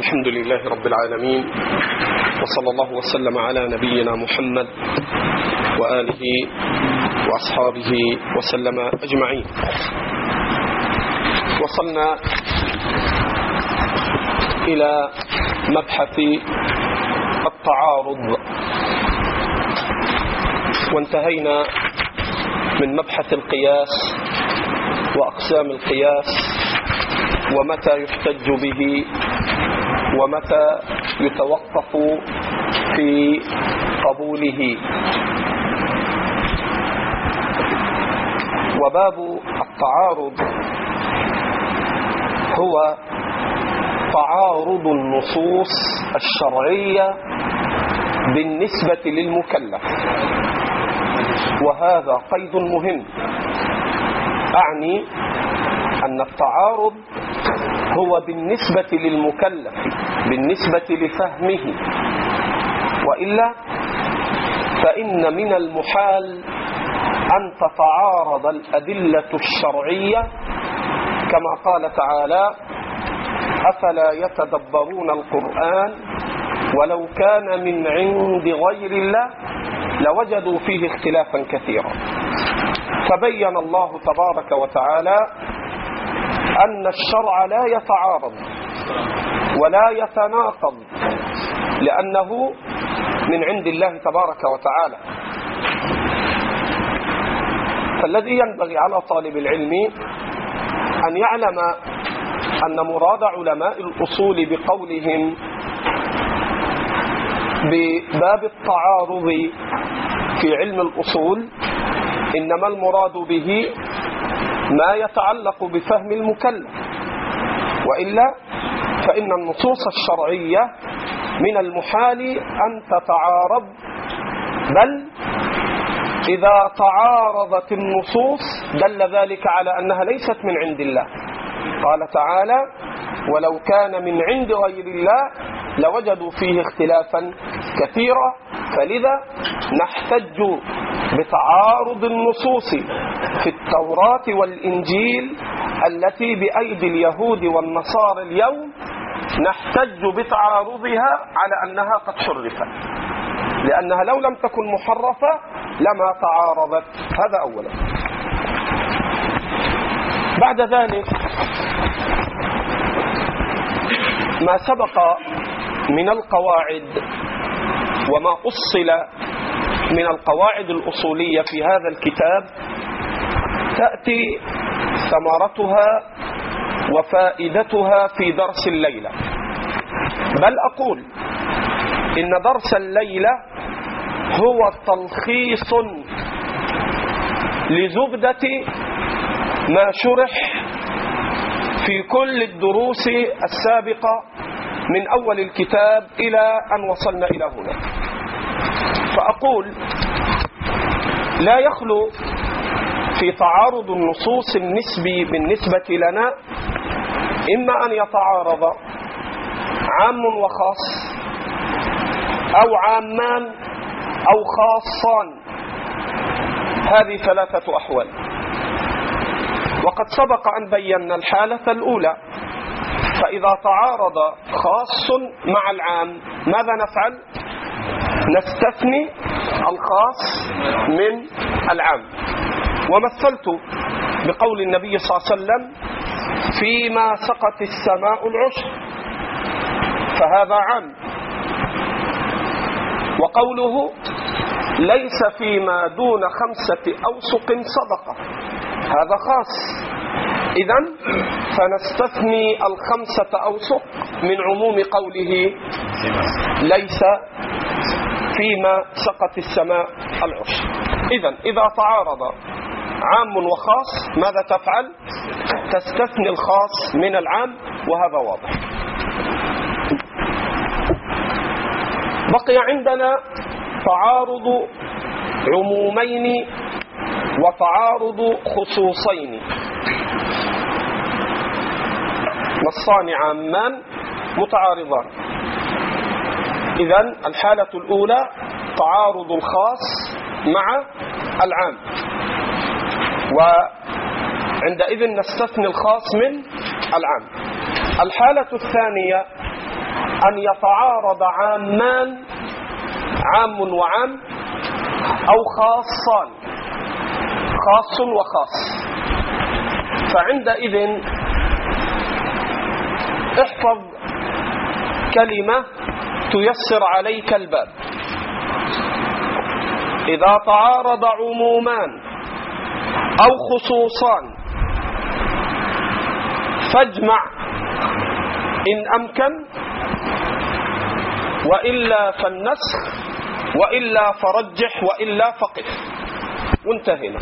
الحمد لله رب العالمين، وصلى الله وسلم على نبينا محمد وآله وأصحابه وسلم أجمعين. وصلنا إلى مبحث التعارض، وانتهينا من مبحث القياس وأقسام القياس ومتى يحتج به ومتى يتوقف في قبوله. وباب التعارض هو تعارض النصوص الشرعية بالنسبة للمكلف، وهذا قيد مهم. أعني أن التعارض هو بالنسبة للمكلف، بالنسبة لفهمه، وإلا فإن من المحال أن تتعارض الأدلة الشرعية كما قال تعالى: أفلا يتدبرون القرآن ولو كان من عند غير الله لوجدوا فيه اختلافا كثيرا. فبين الله تبارك وتعالى أن الشرع لا يتعارض ولا يتناقض، لأنه من عند الله تبارك وتعالى. فالذي ينبغي على طالب العلم أن يعلم أن مراد علماء الأصول بقولهم بباب التعارض في علم الأصول إنما المراد به ما يتعلق بفهم المكلف، وإلا فإن النصوص الشرعية من المحال أن تتعارض، بل إذا تعارضت النصوص دل ذلك على أنها ليست من عند الله. قال تعالى: ولو كان من عند غير الله لوجدوا فيه اختلافا كثيرا. فلذا نحتج بتعارض النصوص في التوراة والإنجيل التي بأيدي اليهود والنصارى اليوم، نحتج بتعارضها على أنها قد حرفت، لأنها لو لم تكن محرفة لما تعارضت. هذا أولا. بعد ذلك ما سبق من القواعد وما أصل من القواعد الأصولية في هذا الكتاب تأتي ثمرتها وفائدتها في درس الليلة، بل أقول إن درس الليلة هو تلخيص لزبدة ما شرح في كل الدروس السابقة من أول الكتاب إلى أن وصلنا إلى هنا. فأقول لا يخلو في تعارض النصوص النسبي بالنسبة لنا إما أن يتعارض عام وخاص، أو عامان أو خاصان. هذه ثلاثة أحوال، وقد سبق أن بينا الحالة الأولى. فإذا تعارض خاص مع العام ماذا نفعل؟ نستثني الخاص من العام. ومثلت بقول النبي صلى الله عليه وسلم: فيما سقت السماء العشر، فهذا عام. وقوله: ليس فيما دون 5 أوسق صدقة، هذا خاص. إذن فنستثني 5 أوسق من عموم قوله: ليس فيما سقت السماء العشر. إذن إذا تعارض عام وخاص ماذا تفعل؟ تستثني الخاص من العام، وهذا واضح. بقي عندنا تعارض عمومين وتعارض خصوصين. نصان عامان متعارضان. إذن الحالة الأولى تعارض الخاص مع العام، وعندئذ نستثني الخاص من العام. الحالة الثانية أن يتعارض عامان، عام وعام، أو خاصان، خاص وخاص. فعندئذ احفظ كلمة تيسر عليك الباب. إذا تعارض عمومان أو خصوصان فاجمع إن أمكن، وإلا فالنسخ، وإلا فرجح، وإلا فقف، وانتهينا.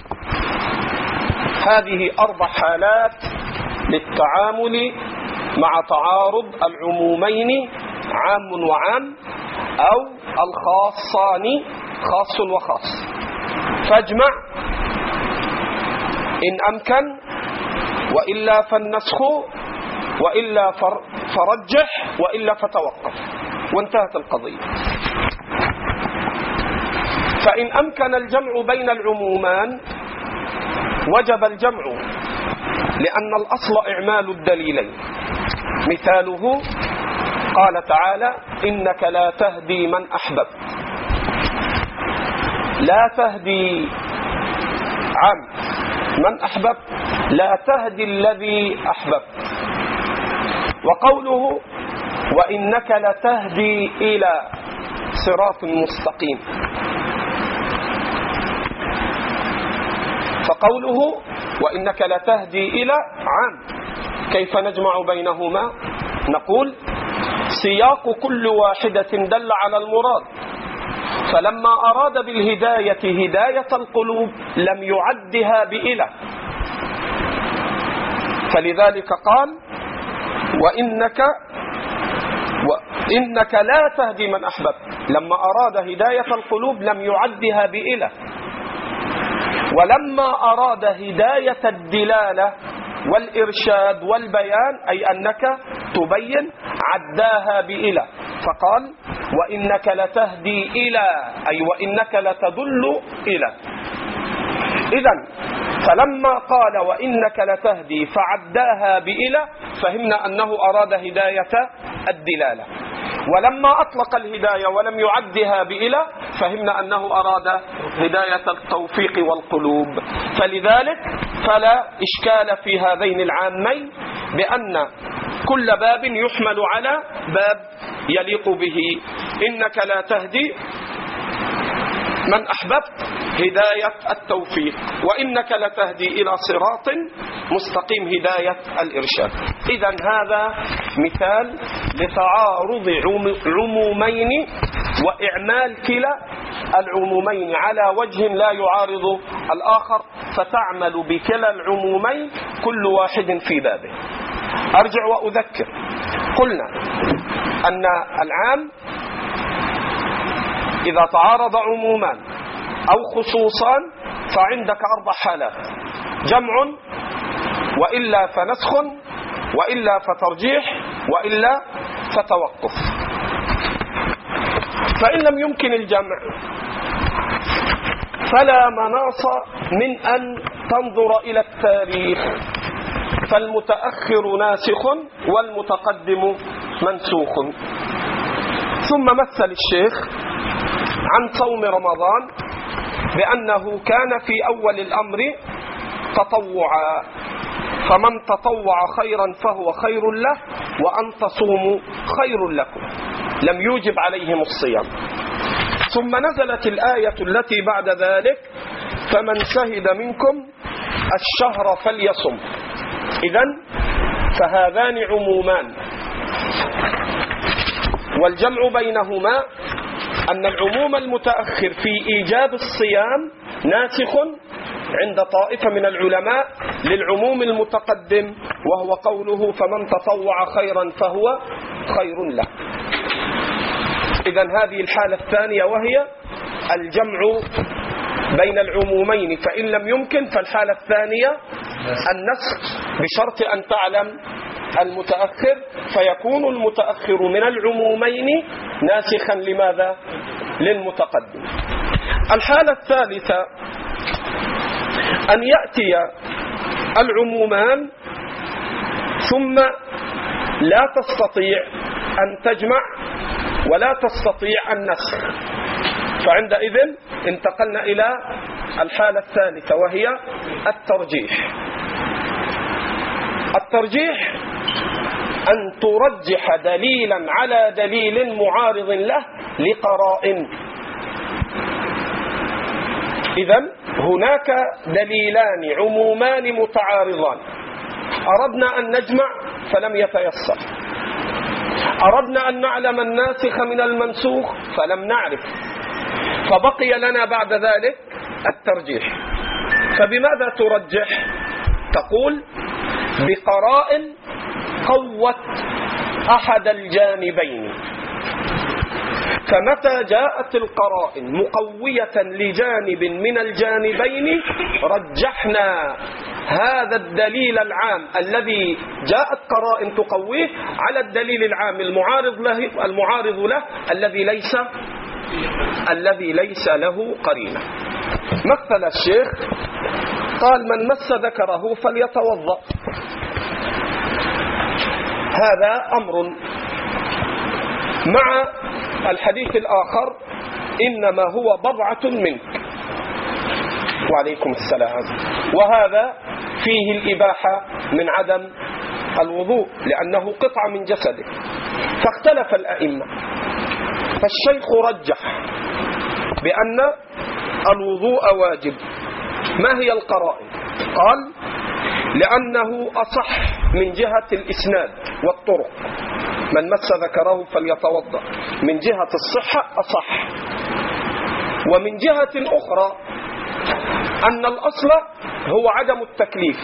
هذه 4 حالات للتعامل مع تعارض العمومين عام وعام أو الخاصان خاص وخاص. فاجمع إن أمكن، وإلا فالنسخ، وإلا فرجح، وإلا فتوقف، وانتهت القضية. فإن أمكن الجمع بين العمومان وجب الجمع، لأن الأصل إعمال الدليلين. مثاله قال تعالى: إنك لا تهدي من أحببت. لا تهدي عام، من أحببت لا تهدي الذي أحببت. وقوله: وإنك لتهدي إلى صراط مستقيم. فقوله وإنك لتهدي إلى عام، كيف نجمع بينهما؟ نقول: سياق كل واحدة دل على المراد، فلما أراد بالهداية هداية القلوب لم يعدها بإله، فلذلك قال: وإنك لا تهدي من أحببت. لما أراد هداية القلوب لم يعدها بإله، ولما أراد هداية الدلالة والإرشاد والبيان، أي أنك تبين، عداها بإله، فقال: وإنك لتهدي إلى، أي وإنك لتدل إلى. إذن فلما قال وإنك لتهدي فعداها بإله، فهمنا أنه أراد هداية الدلالة. ولما أطلق الهداية ولم يعدها بإله، فهمنا أنه أراد هداية التوفيق والقلوب. فلذلك فلا إشكال في هذين العامين، بأن كل باب يحمل على باب يليق به. إنك لا تهدي من أحببت هداية التوفيق، وإنك لتهدي إلى صراط مستقيم هداية الإرشاد. إذن هذا مثال لتعارض عمومين وإعمال كلا العمومين على وجه لا يعارض الآخر، فتعمل بكلا العمومين كل واحد في بابه. أرجع وأذكر، قلنا أن العام إذا تعارض عمومان أو خصوصان فعندك 4 حالات: جمع، وإلا فنسخ، وإلا فترجيح، وإلا فتوقف. فإن لم يمكن الجمع فلا مناص من أن تنظر إلى التاريخ، فالمتأخر ناسخ والمتقدم منسوخ. ثم مثل الشيخ عن صوم رمضان بأنه كان في أول الأمر تطوعا، فمن تطوع خيرا فهو خير له، وأن تصوموا خير لكم، لم يوجب عليهم الصيام. ثم نزلت الآية التي بعد ذلك: فمن شهد منكم الشهر فليصم. إذن فهذان عمومان، والجمع بينهما أن العموم المتأخر في إيجاب الصيام ناسخ عند طائفة من العلماء للعموم المتقدم، وهو قوله: فمن تطوع خيرا فهو خير له. إذن هذه الحالة الثانية، وهي الجمع بين العمومين، فإن لم يمكن فالحالة الثانية النسخ، بشرط أن تعلم المتأخر، فيكون المتأخر من العمومين ناسخا لماذا؟ للمتقدم. الحالة الثالثة أن يأتي العمومان ثم لا تستطيع أن تجمع ولا تستطيع النسخ، فعندئذ انتقلنا إلى الحالة الثالثة وهي الترجيح. الترجيح أن ترجح دليلا على دليل معارض له لقرائن. إذن هناك دليلان عمومان متعارضان، أردنا أن نجمع فلم يتيسر، أردنا أن نعلم الناسخ من المنسوخ فلم نعرف، فبقي لنا بعد ذلك الترجيح. فبماذا ترجح؟ تقول بقرائن قوت أحد الجانبين. فمتى جاءت القرائن مقوية لجانب من الجانبين رجحنا هذا الدليل العام الذي جاءت قرائن تقويه على الدليل العام المعارض له الذي ليس له قرينة. مثل الشيخ قال من مس ذكره فليتوضأ، هذا أمر، مع الحديث الآخر إنما هو بضعة منك، وعليكم السلام، وهذا فيه الإباحة من عدم الوضوء لأنه قطعة من جسده. فاختلف الأئمة، فالشيخ رجح بأن الوضوء واجب. ما هي القرائن؟ قال لأنه أصح من جهة الإسناد والطرق، من مس ذكره فليتوضأ، من جهة الصحة أصح، ومن جهة أخرى أن الأصل هو عدم التكليف،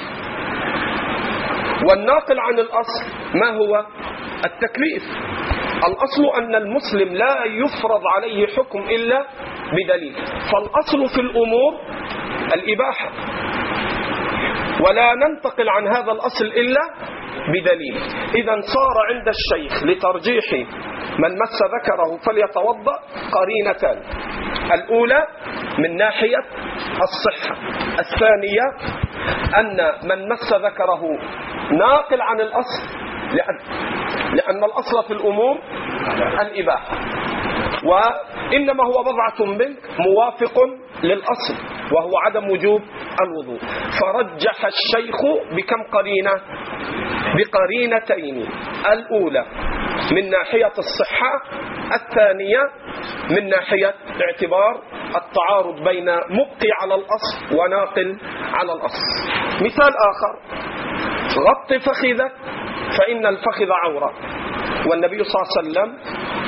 والناقل عن الأصل ما هو التكليف. الأصل أن المسلم لا يفرض عليه حكم إلا بدليل، فالأصل في الأمور الإباحة، ولا ننتقل عن هذا الأصل إلا بدليل. إذن صار عند الشيخ لترجيح من مس ذكره فليتوضأ قرينتان: الأولى من ناحية الصحة، الثانية أن من مس ذكره ناقل عن الأصل، لأن الأصل في الأمور الإباحة، وإنما هو بضعة منك موافق للأصل وهو عدم وجوب الوضوء. فرجح الشيخ بكم قرينة؟ بقرينتين: الأولى من ناحية الصحة، الثانية من ناحية اعتبار التعارض بين مبقي على الأصل وناقل على الأصل. مثال آخر: غط فخذك فإن الفخذ عورة، والنبي صلى الله عليه وسلم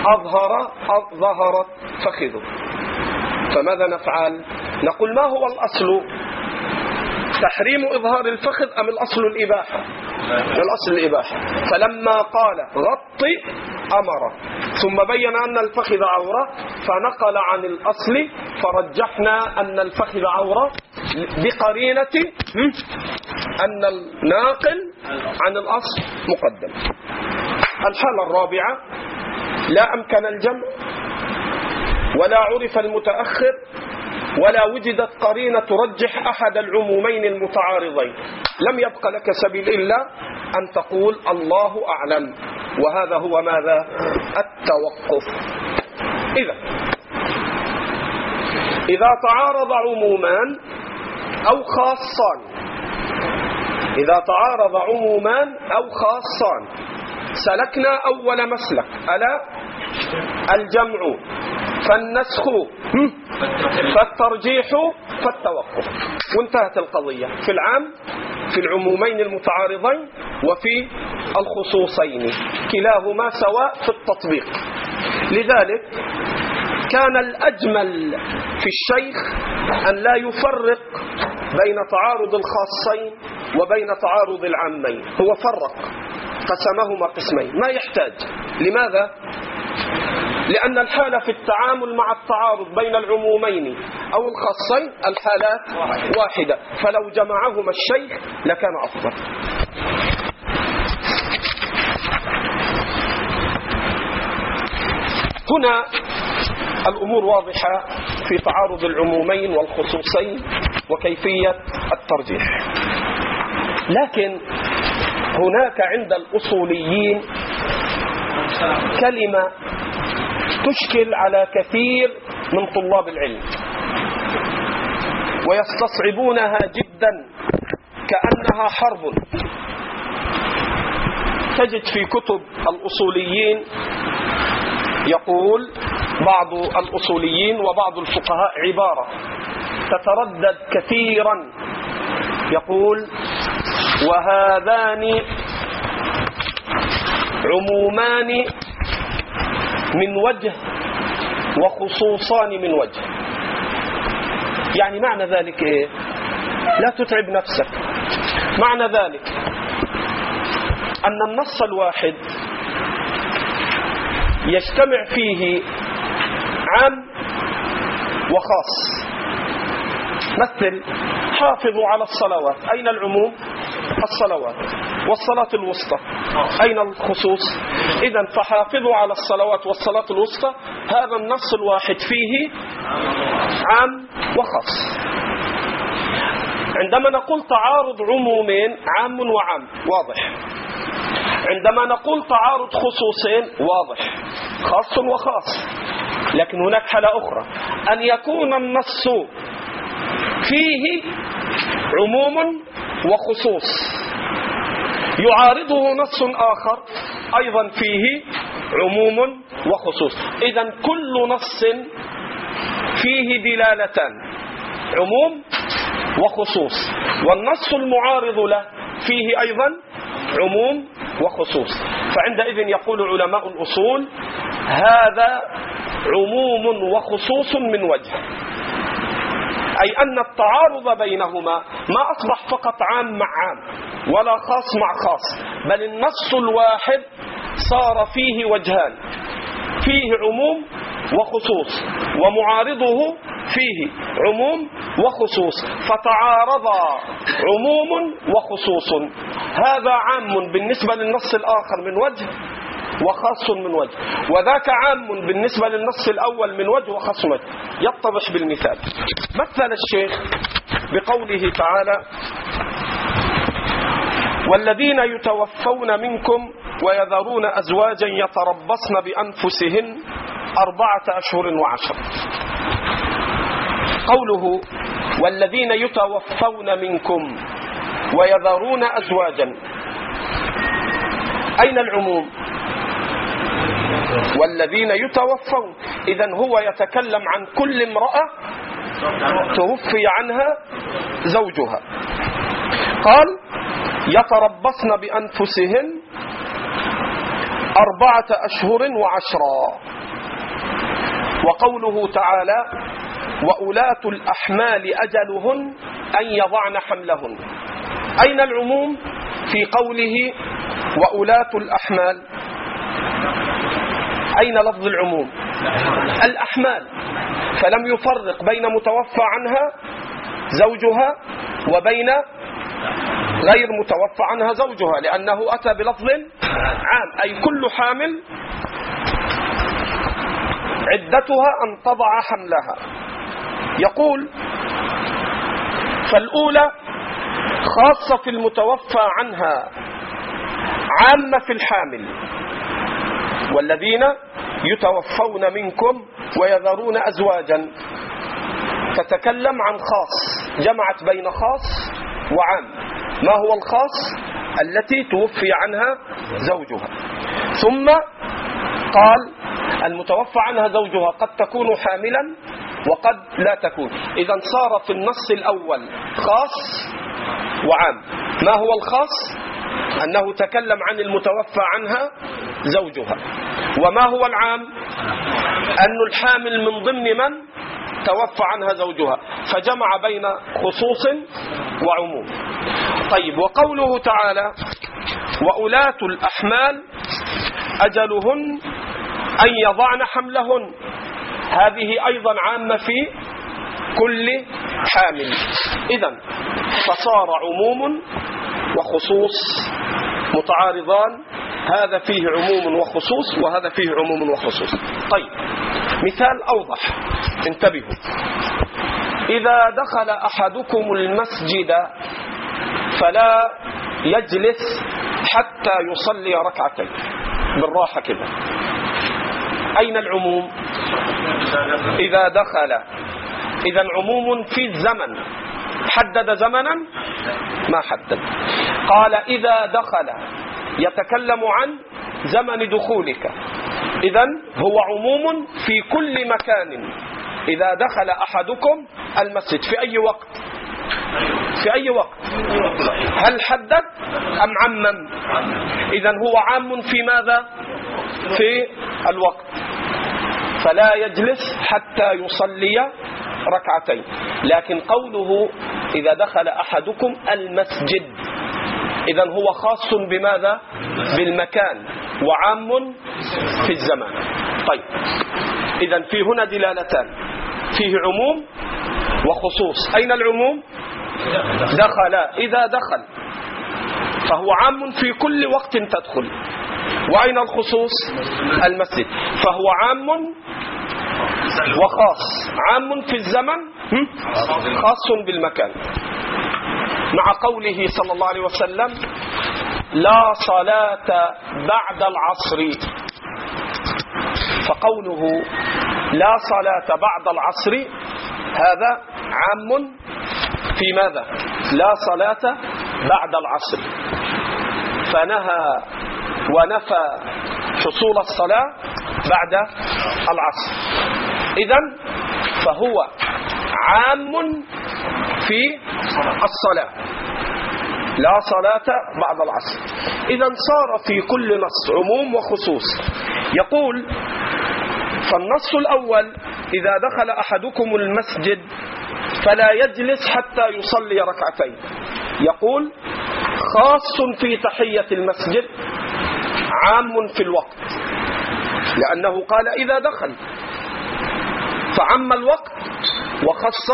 ظهرت فخذه، فماذا نفعل؟ نقول ما هو الأصل؟ تحريم إظهار الفخذ أم الأصل الإباحة؟ الأصل الإباحة. فلما قال غط أمر، ثم بين أن الفخذ عورة فنقل عن الأصل، فرجحنا أن الفخذ عورة بقرينة أن الناقل عن الأصل مقدم. الحالة الرابعة: لا أمكن الجمع ولا عرف المتأخر ولا وجدت قرينة ترجح أحد العمومين المتعارضين، لم يبق لك سبيل إلا أن تقول الله أعلم، وهذا هو ماذا؟ التوقف. إذا تعارض عمومان أو خاصان، إذا تعارض عمومان أو خاصان سلكنا أول مسلك: ألا الجمع، فالنسخ، فالترجيح، فالتوقف، وانتهت القضية في العام، في العمومين المتعارضين وفي الخصوصين، كلاهما سواء في التطبيق. لذلك كان الأجمل في الشيخ أن لا يفرق بين تعارض الخاصين وبين تعارض العامين، هو فرق قسمهما قسمين، ما يحتاج. لماذا؟ لأن الحالة في التعامل مع التعارض بين العمومين أو الخاصين الحالات واحدة، فلو جمعهما الشيخ لكان أفضل. هنا الأمور واضحة في تعارض العمومين والخصوصين وكيفية الترجيح، لكن هناك عند الأصوليين كلمة تشكل على كثير من طلاب العلم ويستصعبونها جدا كأنها حرب. تجد في كتب الأصوليين يقول بعض الأصوليين وبعض الفقهاء عبارة تتردد كثيرا، يقول: وهذان عمومان من وجه وخصوصان من وجه. يعني معنى ذلك إيه؟ لا تتعب نفسك. معنى ذلك أن النص الواحد يجتمع فيه عام وخاص. مثل: حافظوا على الصلوات. أين العموم؟ الصلوات. والصلاة الوسطى أين الخصوص؟ إذن فحافظوا على الصلوات والصلاة الوسطى، هذا النص الواحد فيه عام وخاص. عندما نقول تعارض عمومين، عام وعام، واضح. عندما نقول تعارض خصوصين، واضح، خاص وخاص. لكن هناك حالة أخرى، أن يكون النص فيه عموم وخصوص يعارضه نص آخر أيضا فيه عموم وخصوص. إذن كل نص فيه دلالتان، عموم وخصوص، والنص المعارض له فيه أيضا عموم وخصوص. فعندئذ يقول علماء الأصول: هذا عموم وخصوص من وجه، أي أن التعارض بينهما ما أصبح فقط عام مع عام ولا خاص مع خاص، بل النص الواحد صار فيه وجهان، فيه عموم وخصوص، ومعارضه فيه عموم وخصوص، فتعارضا عموم وخصوص. هذا عام بالنسبة للنص الآخر من وجه وخاص من وجه، وذاك عام بالنسبة للنص الأول من وجه وخاص من وجه. يتضح بالمثال. مثل الشيخ بقوله تعالى: والذين يتوفون منكم ويذرون أزواجا يتربصن بأنفسهن 4 أشهر و10. قوله والذين يتوفون منكم ويذرون أزواجا، أين العموم؟ والذين يتوفون. إذن هو يتكلم عن كل امرأة توفي عنها زوجها. قال: يتربصن بأنفسهن 4 أشهر و10. وقوله تعالى: وأولاة الأحمال أجلهن أن يضعن حملهن. أين العموم في قوله وأولاة الأحمال؟ أين لفظ العموم؟ الأحمال. فلم يفرق بين متوفى عنها زوجها وبين غير متوفى عنها زوجها، لأنه أتى بلفظ عام، أي كل حامل عدتها أن تضع حملها. يقول: فالأولى خاصة في المتوفى عنها، عامة في الحامل. والذين يتوفون منكم ويذرون أزواجا تتكلم عن خاص، جمعت بين خاص وعام. ما هو الخاص؟ التي توفي عنها زوجها. ثم قال: المتوفى عنها زوجها قد تكون حاملا وقد لا تكون. إذن صار في النص الأول خاص وعام. ما هو الخاص؟ أنه تكلم عن المتوفى عنها زوجها. وما هو العام؟ أن الحامل من ضمن من توفى عنها زوجها، فجمع بين خصوص وعموم. طيب، وقوله تعالى: وأولاة الأحمال أجلهن أن يضعن حملهن، هذه أيضا عامة في كل حامل. إذن فصار عموم وخصوص متعارضان، هذا فيه عموم وخصوص وهذا فيه عموم وخصوص. طيب، مثال أوضح، انتبهوا. إذا دخل أحدكم المسجد فلا يجلس حتى يصلي ركعتين. بالراحة كده. أين العموم؟ إذا دخل. إذا عموم في الزمن. حدد زمنا؟ ما حدد. قال إذا دخل يتكلم عن زمن دخولك، إذن هو عموم في كل مكان. إذا دخل أحدكم المسجد في أي وقت؟ في أي وقت؟ هل حدد أم عمم؟ إذن هو عام في ماذا؟ في الوقت. فلا يجلس حتى يصلي ركعتين. لكن قوله إذا دخل أحدكم المسجد، إذن هو خاص بماذا؟ بالمكان، وعام في الزمان. طيب، إذن في هنا دلالتان، فيه عموم وخصوص. أين العموم؟ دخل. إذا دخل فهو عام في كل وقت تدخل. وأين الخصوص؟ المسجد. فهو عام وخاص، عام في الزمن خاص بالمكان. مع قوله صلى الله عليه وسلم لا صلاة بعد العصر، فقوله لا صلاة بعد العصر هذا عام في ماذا؟ لا صلاة بعد العصر، فنهى ونفى حصول الصلاة بعد العصر. إذن فهو عام في الصلاة، لا صلاة بعد العصر. إذن صار في كل نص عموم وخصوص. يقول فالنص الأول إذا دخل أحدكم المسجد فلا يجلس حتى يصلي ركعتين، يقول خاص في تحية المسجد، عام في الوقت، لأنه قال إذا دخل فعم الوقت وخص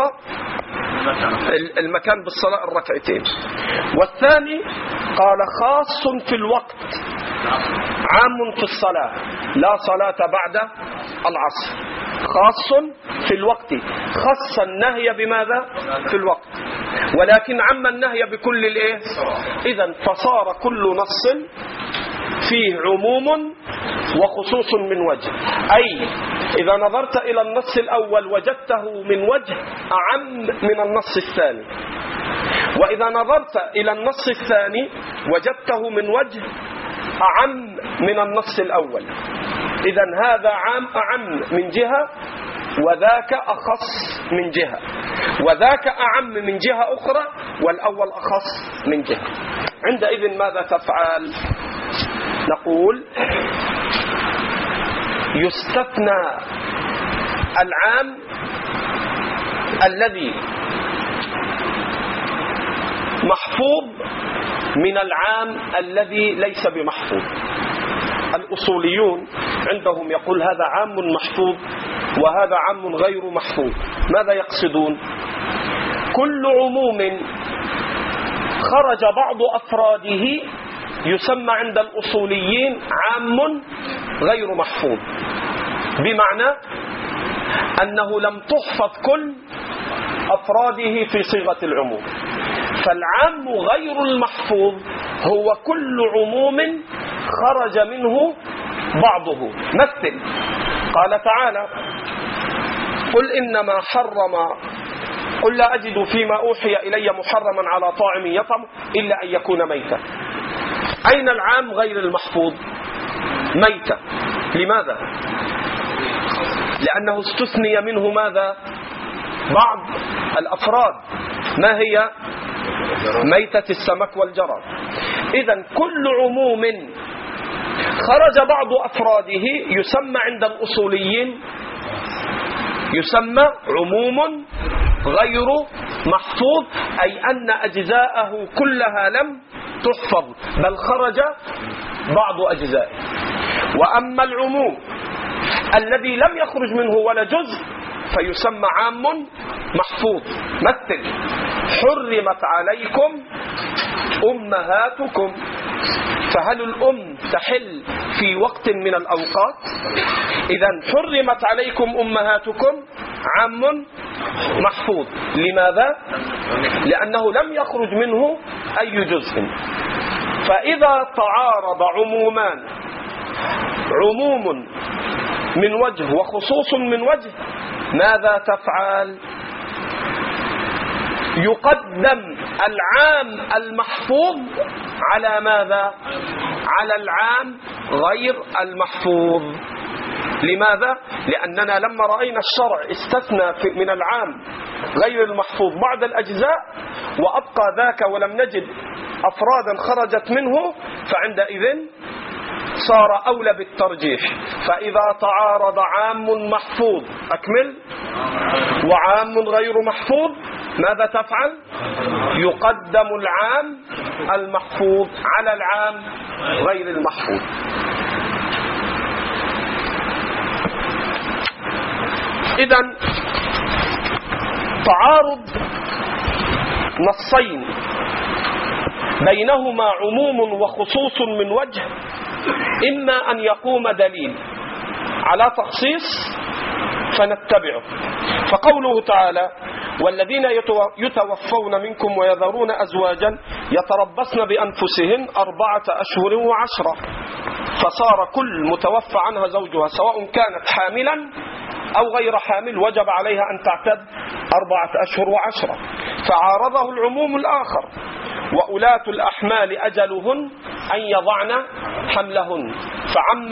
المكان بالصلاة الركعتين. والثاني قال خاص في الوقت، عام في الصلاة، لا صلاة بعد العصر. خاص في الوقت، خص النهي بماذا؟ في الوقت، ولكن عم النهي بكل الايه؟ إذن فصار كل نص فيه عموم وخصوص من وجه. أي إذا نظرت إلى النص الأول وجدته من وجه أعم من النص الثاني، وإذا نظرت إلى النص الثاني وجدته من وجه أعم من النص الأول. إذن هذا عام أعم من جهة، وذاك أخص من جهة، وذاك أعم من جهة أخرى، والأول أخص من جهة. عندئذ ماذا تفعل؟ نقول يستثنى العام الذي محفوظ من العام الذي ليس بمحفوظ. الأصوليون عندهم يقول هذا عام محفوظ وهذا عام غير محفوظ. ماذا يقصدون؟ كل عموم خرج بعض أفراده يسمى عند الأصوليين عام غير محفوظ، بمعنى أنه لم تحفظ كل أفراده في صيغة العموم. فالعام غير المحفوظ هو كل عموم خرج منه بعضه. مثل قال تعالى قل إنما قل لا أجد فيما أوحي إلي محرما على طاعم يطعم إلا أن يكون ميتا. أين العام غير المحفوظ؟ ميتا. لماذا؟ لأنه استثني منه ماذا؟ بعض الأفراد. ما هي؟ ميتة السمك والجراد. إذن كل عموم خرج بعض أفراده يسمى عند الأصوليين يسمى عموم غير محفوظ، أي أن أجزاءه كلها لم تحفظ بل خرج بعض أجزائه. وأما العموم الذي لم يخرج منه ولا جزء فيسمى عام محفوظ. مثل حرمت عليكم أمهاتكم، فهل الأم تحل في وقت من الأوقات؟ إذن حرمت عليكم أمهاتكم عام محفوظ. لماذا؟ لأنه لم يخرج منه أي جزء. فإذا تعارض عمومان عموم من وجه وخصوص من وجه، ماذا تفعل؟ يقدم العام المحفوظ على ماذا؟ على العام غير المحفوظ. لماذا؟ لأننا لما رأينا الشرع استثنى من العام غير المحفوظ بعض الأجزاء وأبقى ذاك ولم نجد أفرادا خرجت منه، فعندئذ صار أولى بالترجيح. فإذا تعارض عام محفوظ أكمل وعام غير محفوظ، ماذا تفعل؟ يقدم العام المحفوظ على العام غير المحفوظ. إذن تعارض نصين بينهما عموم وخصوص من وجه، إما أن يقوم دليل على تخصيص فنتبعه. فقوله تعالى: والذين يتوفون منكم ويذرون أزواجا يتربصن بأنفسهن 4 أشهر و10، فصار كل متوفى عنها زوجها سواء كانت حاملا أو غير حامل وجب عليها أن تعتد 4 أشهر و10. فعارضه العموم الآخر: وأولاة الأحمال أجلهن أن يضعن حملهن، فعم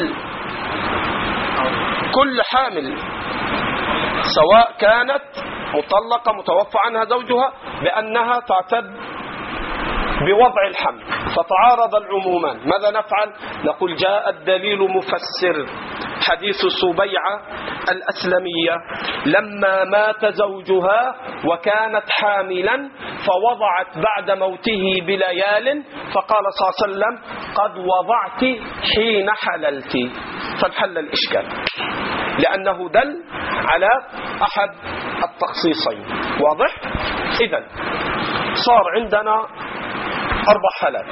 كل حامل سواء كانت مطلقة متوفى عنها زوجها بأنها تعتد بوضع الحمل. فتعارض العمومان، ماذا نفعل؟ نقول: جاء الدليل مفسر. حديث سبيعة الأسلمية لما مات زوجها وكانت حاملا فوضعت بعد موته بليال، فقال صلى الله عليه وسلم: قد وضعت حين حللت، فانحل الإشكال، لأنه دل على أحد التخصيصين. واضح؟ إذن صار عندنا 4 حالات.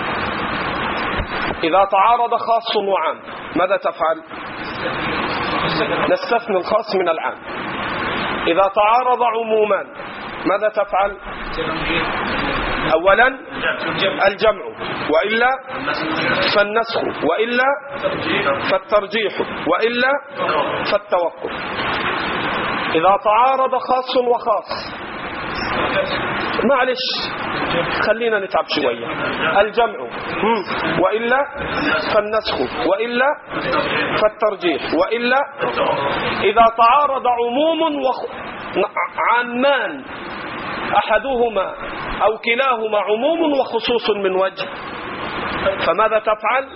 إذا تعارض خاص وعام ماذا تفعل؟ نستثني الخاص من العام. إذا تعارض عمومان ماذا تفعل؟ أولا الجمع، وإلا فالنسخ، وإلا فالترجيح، وإلا فالتوقف. إذا تعارض خاص وخاص، معلش خلينا نتعب شوية، الجمع، وإلا فالنسخ، وإلا فالترجيح، وإلا إذا تعارض عموم عامان أحدهما أو كلاهما عموم وخصوص من وجه، فماذا تفعل؟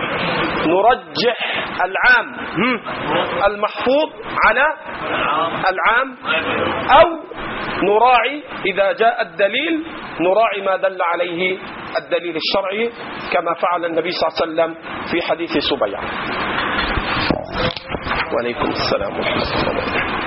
نرجح العام المحفوظ على العام، أو نراعي إذا جاء الدليل نراعي ما دل عليه الدليل الشرعي، كما فعل النبي صلى الله عليه وسلم في حديث سبيعة. وعليكم السلام ورحمة الله وبركاته.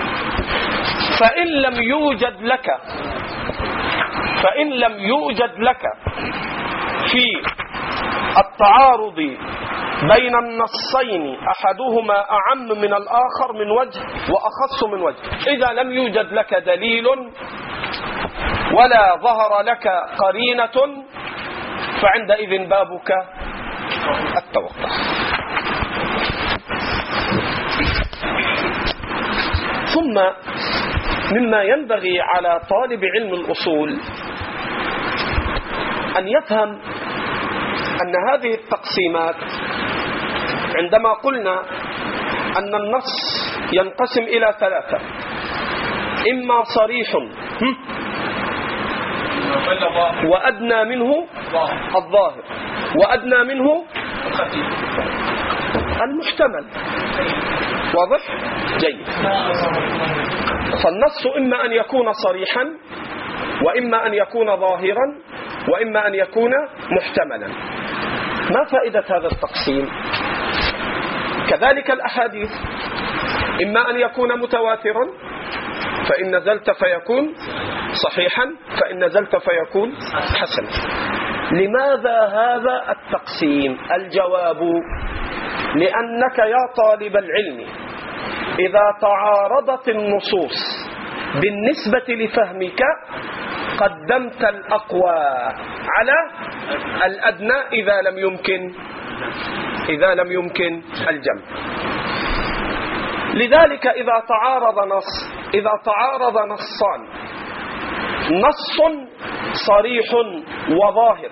فإن لم يوجد لك في التعارض بين النصين أحدهما أعم من الآخر من وجه وأخص من وجه، إذا لم يوجد لك دليل ولا ظهر لك قرينة، فعندئذ بابك التوقف. ثم مما ينبغي على طالب علم الأصول أن يفهم أن هذه التقسيمات، عندما قلنا أن النص ينقسم إلى 3: إما صريح وأدنى منه الظاهر، وأدنى منه المحتمل. واضح؟ جيد. فالنص إما أن يكون صريحا، وإما أن يكون ظاهرا، وإما أن يكون محتملا. ما فائدة هذا التقسيم؟ كذلك الأحاديث، إما أن يكون متواترا فإن نزلت فيكون صحيحا، فإن نزلت فيكون حسنا. لماذا هذا التقسيم؟ الجواب: لأنك يا طالب العلم إذا تعارضت النصوص بالنسبة لفهمك قدمت الأقوى على الأدنى إذا لم يمكن إذا لم يمكن الجمع. لذلك إذا تعارض نصان، نص صريح وظاهر،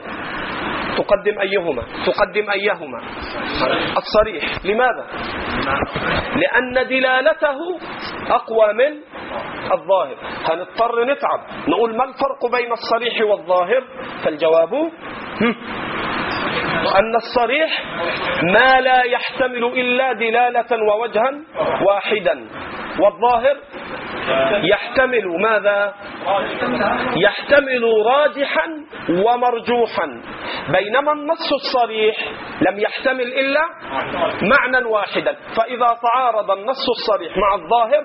تقدم أيهما؟ الصريح. لماذا؟ لأن دلالته أقوى من الظاهر. هنضطر نتعب نقول ما الفرق بين الصريح والظاهر؟ فالجواب أن الصريح ما لا يحتمل إلا دلالة ووجها واحدا، والظاهر يحتمل ماذا؟ يحتمل راجحا ومرجوحا، بينما النص الصريح لم يحتمل إلا معنى واحدا. فإذا تعارض النص الصريح مع الظاهر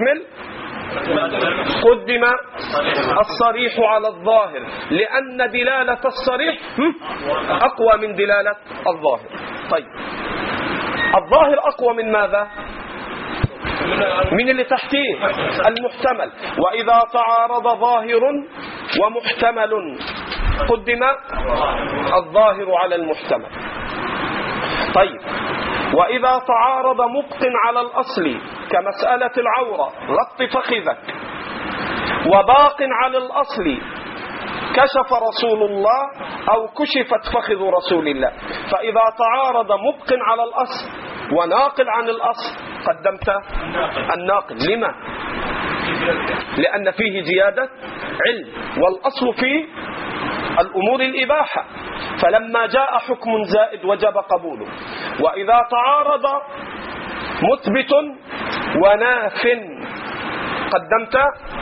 قدم الصريح على الظاهر، لأن دلالة الصريح أقوى من دلالة الظاهر. طيب الظاهر أقوى من ماذا؟ من اللي تحتيه المحتمل. وإذا تعارض ظاهر ومحتمل قدم الظاهر على المحتمل. طيب وإذا تعارض مبق على الأصل كمسألة العورة غط فخذك، وباق على الأصل كشف رسول الله أو كشفت فخذ رسول الله، فإذا تعارض مبق على الأصل وناقل عن الأصل قدمت الناقل. لما؟ لأن فيه زيادة علم، والأصل في الأمور الإباحة، فلما جاء حكم زائد وجب قبوله. وإذا تعارض مثبت وناف قدمت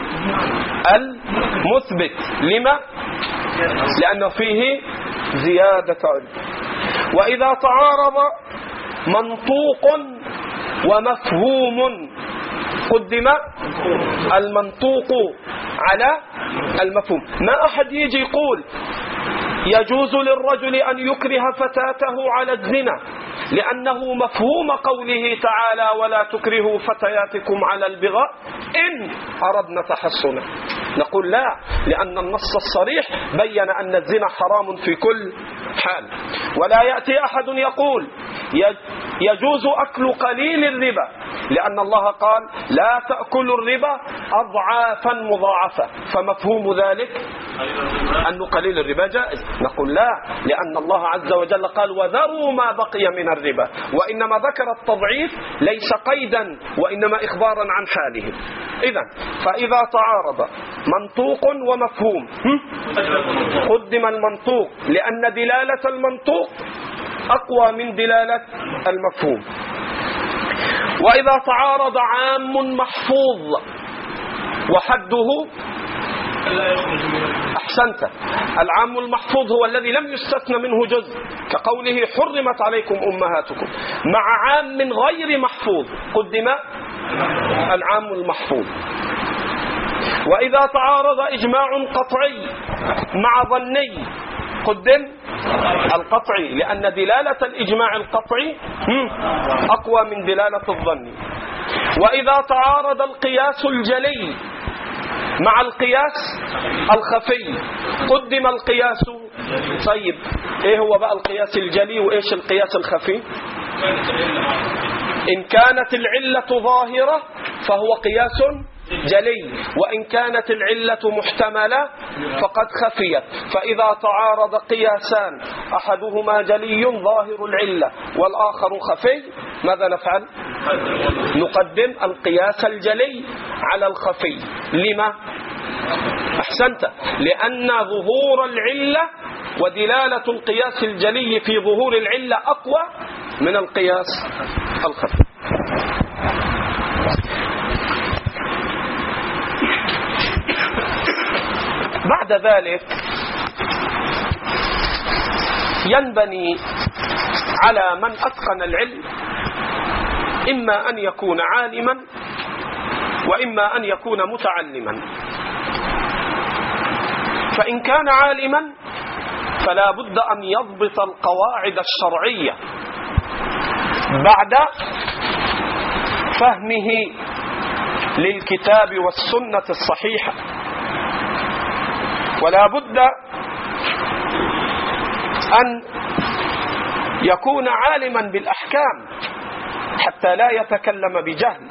المثبت. لما؟ لأنه فيه زيادة علم. وإذا تعارض منطوق ومفهوم قدم المنطوق على المفهوم. ما أحد يجي يقول يجوز للرجل أن يكره فتاته على الزنا لأنه مفهوم قوله تعالى ولا تكرهوا فتياتكم على البغاء إن أردنا تحصنا. نقول لا، لأن النص الصريح بين أن الزنا حرام في كل حال. ولا يأتي أحد يقول يجوز أكل قليل الربا لأن الله قال لا تأكلوا الربا أضعافا مضاعفة، فمفهوم ذلك أن قليل الربا جائز. نقول لا، لأن الله عز وجل قال وذروا ما بقي من الربا، وإنما ذكر التضعيف ليس قيدا وإنما إخبارا عن حاله. إذن فإذا تعارض منطوق ومفهوم قدم المنطوق، لأن دلالة المنطوق أقوى من دلالة المفهوم. وإذا تعارض عام محفوظ وحده أحسنت، العام المحفوظ هو الذي لم يستثنى منه جزء، كقوله حرمت عليكم أمهاتكم، مع عام غير محفوظ قدم العام المحفوظ. وإذا تعارض إجماع قطعي مع ظني قدم القطعي، لأن دلالة الإجماع القطعي أقوى من دلالة الظن. وإذا تعارض القياس الجلي مع القياس الخفي قدم القياس. طيب إيه هو بقى القياس الجلي وإيش القياس الخفي؟ إن كانت العلة ظاهرة فهو قياس جلي، وإن كانت العلة محتملة فقد خفيت. فإذا تعارض قياسان أحدهما جلي ظاهر العلة والآخر خفي، ماذا نفعل؟ نقدم القياس الجلي على الخفي. لما؟ أحسنت، لأن ظهور العلة ودلالة القياس الجلي في ظهور العلة أقوى من القياس الخفي. بعد ذلك ينبني على من أتقن العلم إما أن يكون عالما وإما أن يكون متعلما. فإن كان عالما فلا بد أن يضبط القواعد الشرعية بعد فهمه للكتاب والسنة الصحيحة، ولا بد أن يكون عالما بالأحكام حتى لا يتكلم بجهل،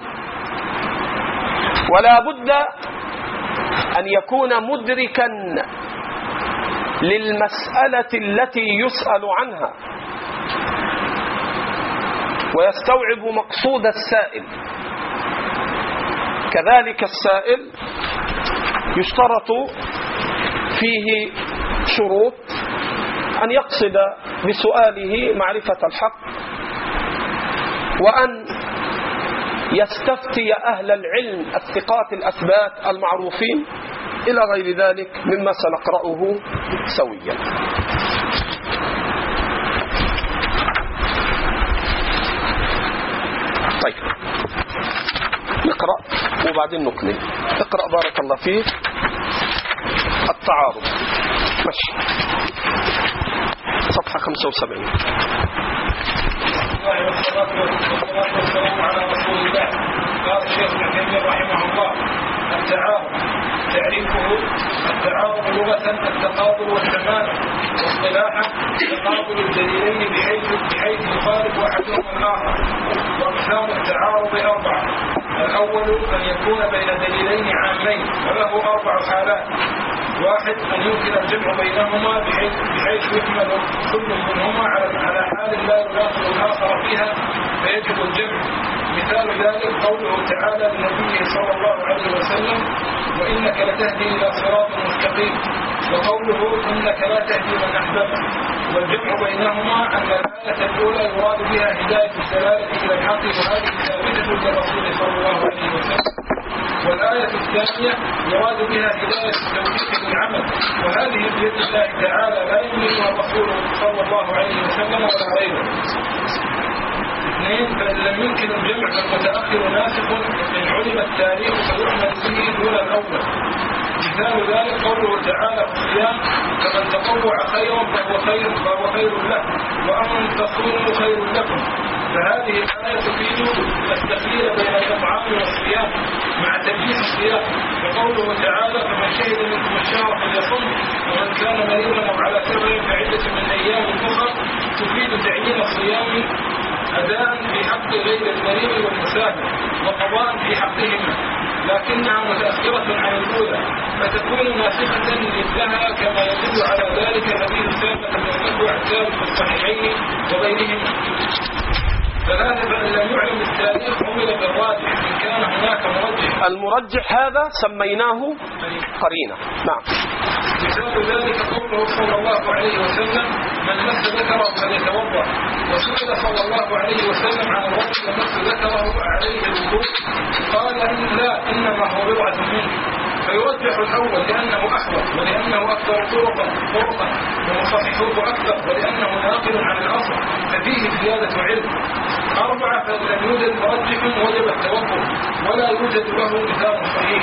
ولا بد أن يكون مدركا للمسألة التي يسأل عنها ويستوعب مقصود السائل. كذلك السائل يشترط فيه شروط: أن يقصد بسؤاله معرفة الحق، وأن يستفتي أهل العلم الثقات الأثبات المعروفين، إلى غير ذلك مما سنقرأه سويا. طيب نقرأ وبعدين نكمل. اقرأ بارك الله فيك. التعارض ماشي، صفحة 75. والصلاة والسلام على رسول الله. قال الشيخ ابن تيمية رحمه الله: التعارض تعريفه: التعارض لغة التقابل والتماثل، واصطلاحا تقابل الدليلين بحيث يخالف احدهما الاخر. واقسام التعارض 4: الاول ان يكون بين دليلين عامين وله 4 حالات: 1 أن يمكن الجمع بينهما بحيث يحمل كل منهما على حال لا يناقض الآخر فيها فيجب الجمع. مثال ذلك قوله تعالى لنبيه صلى الله عليه وسلم: وإنك لتهدي إلى صراط مستقيم، وقوله إنك لا تهدي من أحببت. والجمع بينهما أن الآية الأولى يراد بها هداية الدلالة إلى الحق، وهذه ثابتة للرسول صلى الله عليه وسلم. والآية الثانية يراد بها هداية التوفيق للعمل، وهذه بيد الله تعالى لا يملكها الرسول صلى الله عليه وسلم ولا غيره. 2 فإن لم يمكن الجمع فالمتأخر ناسخ إن علم التاريخ فيحمل به دون الأول. مثال ذلك قوله تعالى في الصيام: فمن تطوع خيرا فهو خير له، وأن تصوموا خير لكم. فهذه الآية تفيد التخيير بين الإطعام والصيام مع تجديد الصيام. وقوله تعالى: فمن شهد منكم الشهر فليصم، ومن كان مريضا أو على سفر فعدة من أيام أخرى، تفيد تعيين الصيام أداء في حق غير المريض والمسافر، وقضاء في حقهما، لكنها متأخرة عن الأولى فتكون ناسخة لها، كما يدل على ذلك حديث سالمة بن الأكوع الثابت في الصحيحين وغيرهما. 3 فإن لم يعلم التاريخ عمل بالراجح إن كان هناك مرجح. المرجح هذا سميناه قرينة. نعم. مثال ذلك قوله صلى الله عليه وسلم: من مس ذكره فليتوضأ. وسئل صلى الله عليه وسلم عن الرجل مس ذكره عليه الوضوء، قال: لا، إنما هو بضعة منه. فيرجح الأول لأنه أحوط ولأنه أكثر طرقا، ومصححوه أكثر ولأنه ناقل عن الأصل ففيه زيادة علم. 4 فإن لم يوجد مرجح وجب التوقف ولا يوجد له مثال صحيح.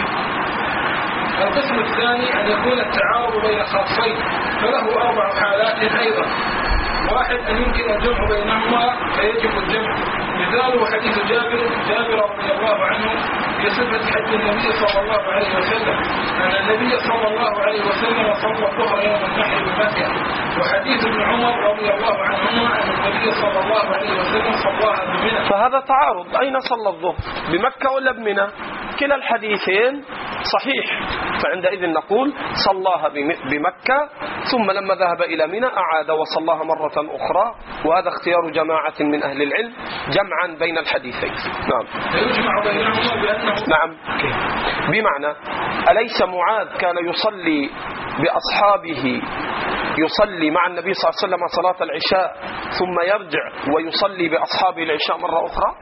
القسم الثاني أن يكون التعارض بين خاصين فله 4 حالات أيضا: 1 أن يمكن الجمع بينهما فيجب الجمع. مثاله حديث جابر رضي الله عنه في صفة حج النبي صلى الله عليه وسلم أن النبي صلى الله عليه وسلم صلى الظهر يوم النحر بمكة. وحديث ابن عمر رضي الله عنهما أن النبي صلى الله عليه وسلم صلاها بمنى. فهذا تعارض، أين صلى الظهر؟ بمكة ولا بمنى؟ كلا الحديثين صحيح، فعندئذ نقول صلاها بمكة، ثم لما ذهب إلى منى أعاد وصلاها مرة أخرى، وهذا اختيار جماعة من أهل العلم جمعا بين الحديثين. نعم. فيجمع بينهما بأنه نعم. بمعنى أليس معاذ كان يصلي بأصحابه، يصلي مع النبي صلى الله عليه وسلم صلاة العشاء ثم يرجع ويصلي بأصحابه العشاء مرة أخرى؟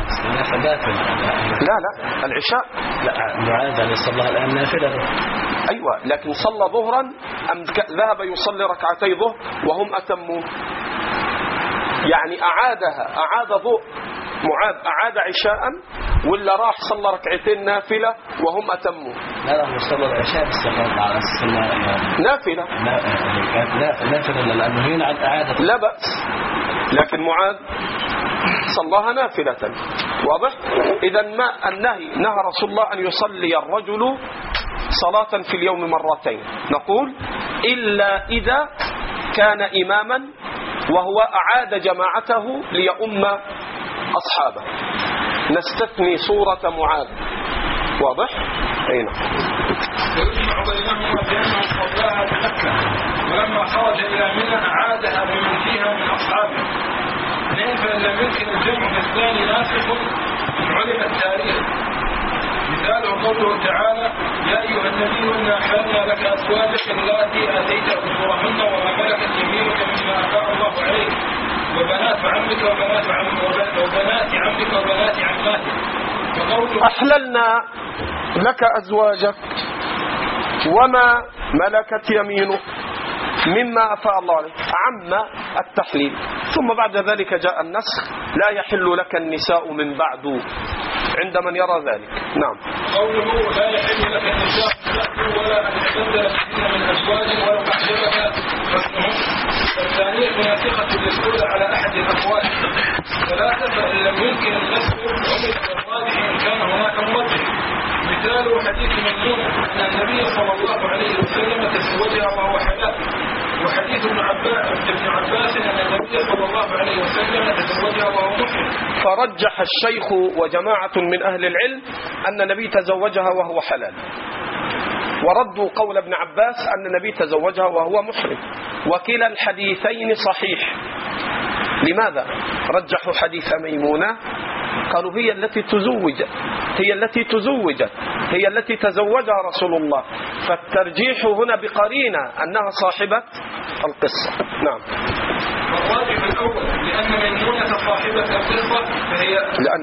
لا العشاء لا، معاذ أن يصلى الآن نافلة. أيوة، لكن صلى ظهرا أم ذهب يصلي ركعتي ظهر وهم أتموا؟ يعني أعاد معاذ أعاد عشاء ولا راح صلى ركعتين نافلة وهم أتموا؟ لا، صلى العشاء بالصلاة على السنة نافلة. نافلة لأنه هنا عن أعادة لا بأس، لكن معاذ صلاها نافلة. واضح؟ إذا ما النهي، نهى رسول الله أن يصلي الرجل صلاة في اليوم مرتين، نقول إلا إذا كان إماما وهو أعاد جماعته ليؤم أصحابه. نستثني صورة معاذ. واضح؟ أي نعم. ويجمع بينهما بأنه صلاها بمكة، ولما خرج إلى منى أعادها بمن فيها من أصحابه. فإن لم يمكن الجمع في الثاني ناسخ علم التاريخ. مثاله قوله تعالى: يا أيها النبي إنا أحللنا لك أزواجك اللاتي آتيت أجورهن وما ملكت يمينك مما أفاء الله عليك وبنات عمك وبنات عماتك. أحللنا لك أزواجك وما ملكت يمينك مما أفاء الله عليك. عم التحليل، ثم بعد ذلك جاء النسخ: لا يحل لك النساء من بعد، عند من يرى ذلك. نعم. قوله لا يحل لك النساء ولا أن تبدل فيهن من أزواج ولو أعجبك حسنهم. الثانية ناسخة للأولى على أحد الأقوال. ثلاثة: فإن لم يمكن النسخ عمل بالراجح إن كان هناك مرجح. مثال حديث ميمونة أن النبي صلى الله عليه وسلم تزوجها وهو حلال، وحديث ابن عباس أن النبي صلى الله عليه وسلم تزوجها وهو محرم. فرجح الشيخ وجماعة من أهل العلم أن النبي تزوجها وهو حلال، وردوا قول ابن عباس أن النبي تزوجها وهو محرم، وكلا الحديثين صحيح. لماذا رجحوا حديث ميمونة؟ قالوا هي التي تزوجت، هي التي تزوجها رسول الله، فالترجيح هنا بقرينة أنها صاحبة القصة. نعم. والراجح الأول لأن ميمونة صاحبة القصة فهي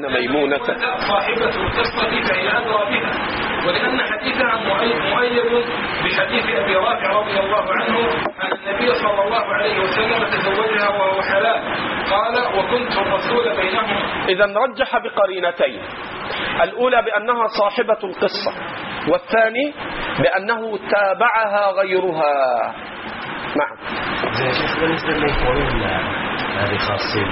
أدرى بها، ولأن حديثها مؤيد بحديث أبي رافع رضي الله عنه أن النبي صلى الله عليه وسلم تزوجها وهو حلال، قال: وكنت الرسول بينهم. إذن رجح بقرينتين: الأولى بأنها صاحبة القصة، والثاني بأنه تابعها غيرها. نعم. زي شيخ بالنسبة لي يقولون هذه خاصين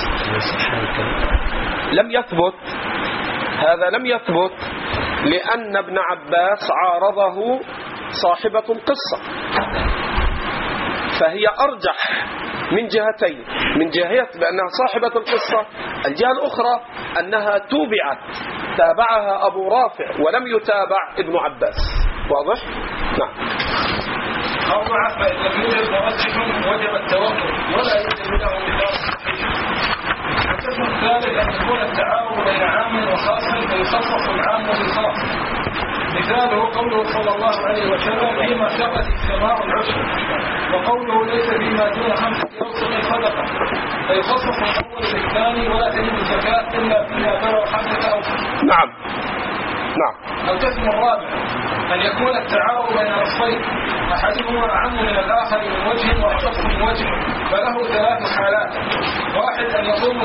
لم يثبت لأن ابن عباس عارضه صاحبة القصة، فهي أرجح من جهتين: من جهة بأنها صاحبة القصة، الجهة الأخرى أنها تابعها أبو رافع ولم يتابع ابن عباس. واضح؟ نعم. أربعة: فإن لم يوجد مرجح وجب التوقف ولا يوجد له مثال صحيح. القسم الثالث أن يكون التعارض بين عام وخاص فيخصص العام بالخاص. مثاله قوله صلى الله عليه وسلم: فيما سقط الثمار العشر، وقوله ليس فيما دون 5 أوسق صدقة، فيخصص الأول بالثاني ولا تجب الزكاة إلا فيما بلغ 5 أوسق. نعم. القسم الرابع أن يكون التعارض بين نصين أحدهما أعم من الآخر من وجه وأخص من وجه، فله 3 حالات: واحد أن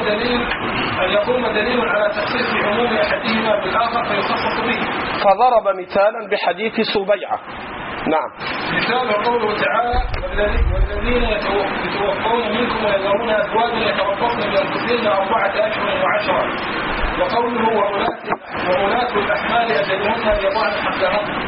يقوم دليل على تخصيص عموم أحدهما بالآخر فيخصص به، فضرب مثالا بحديث سبيعة. نعم. مثال قوله تعالى: والذين يتوفون منكم ويذرون أزواجا يتربصن بأنفسهن 4 أشهر و10. وقوله: وأولاة الأحمال أجلهن أن يضعن حملهن.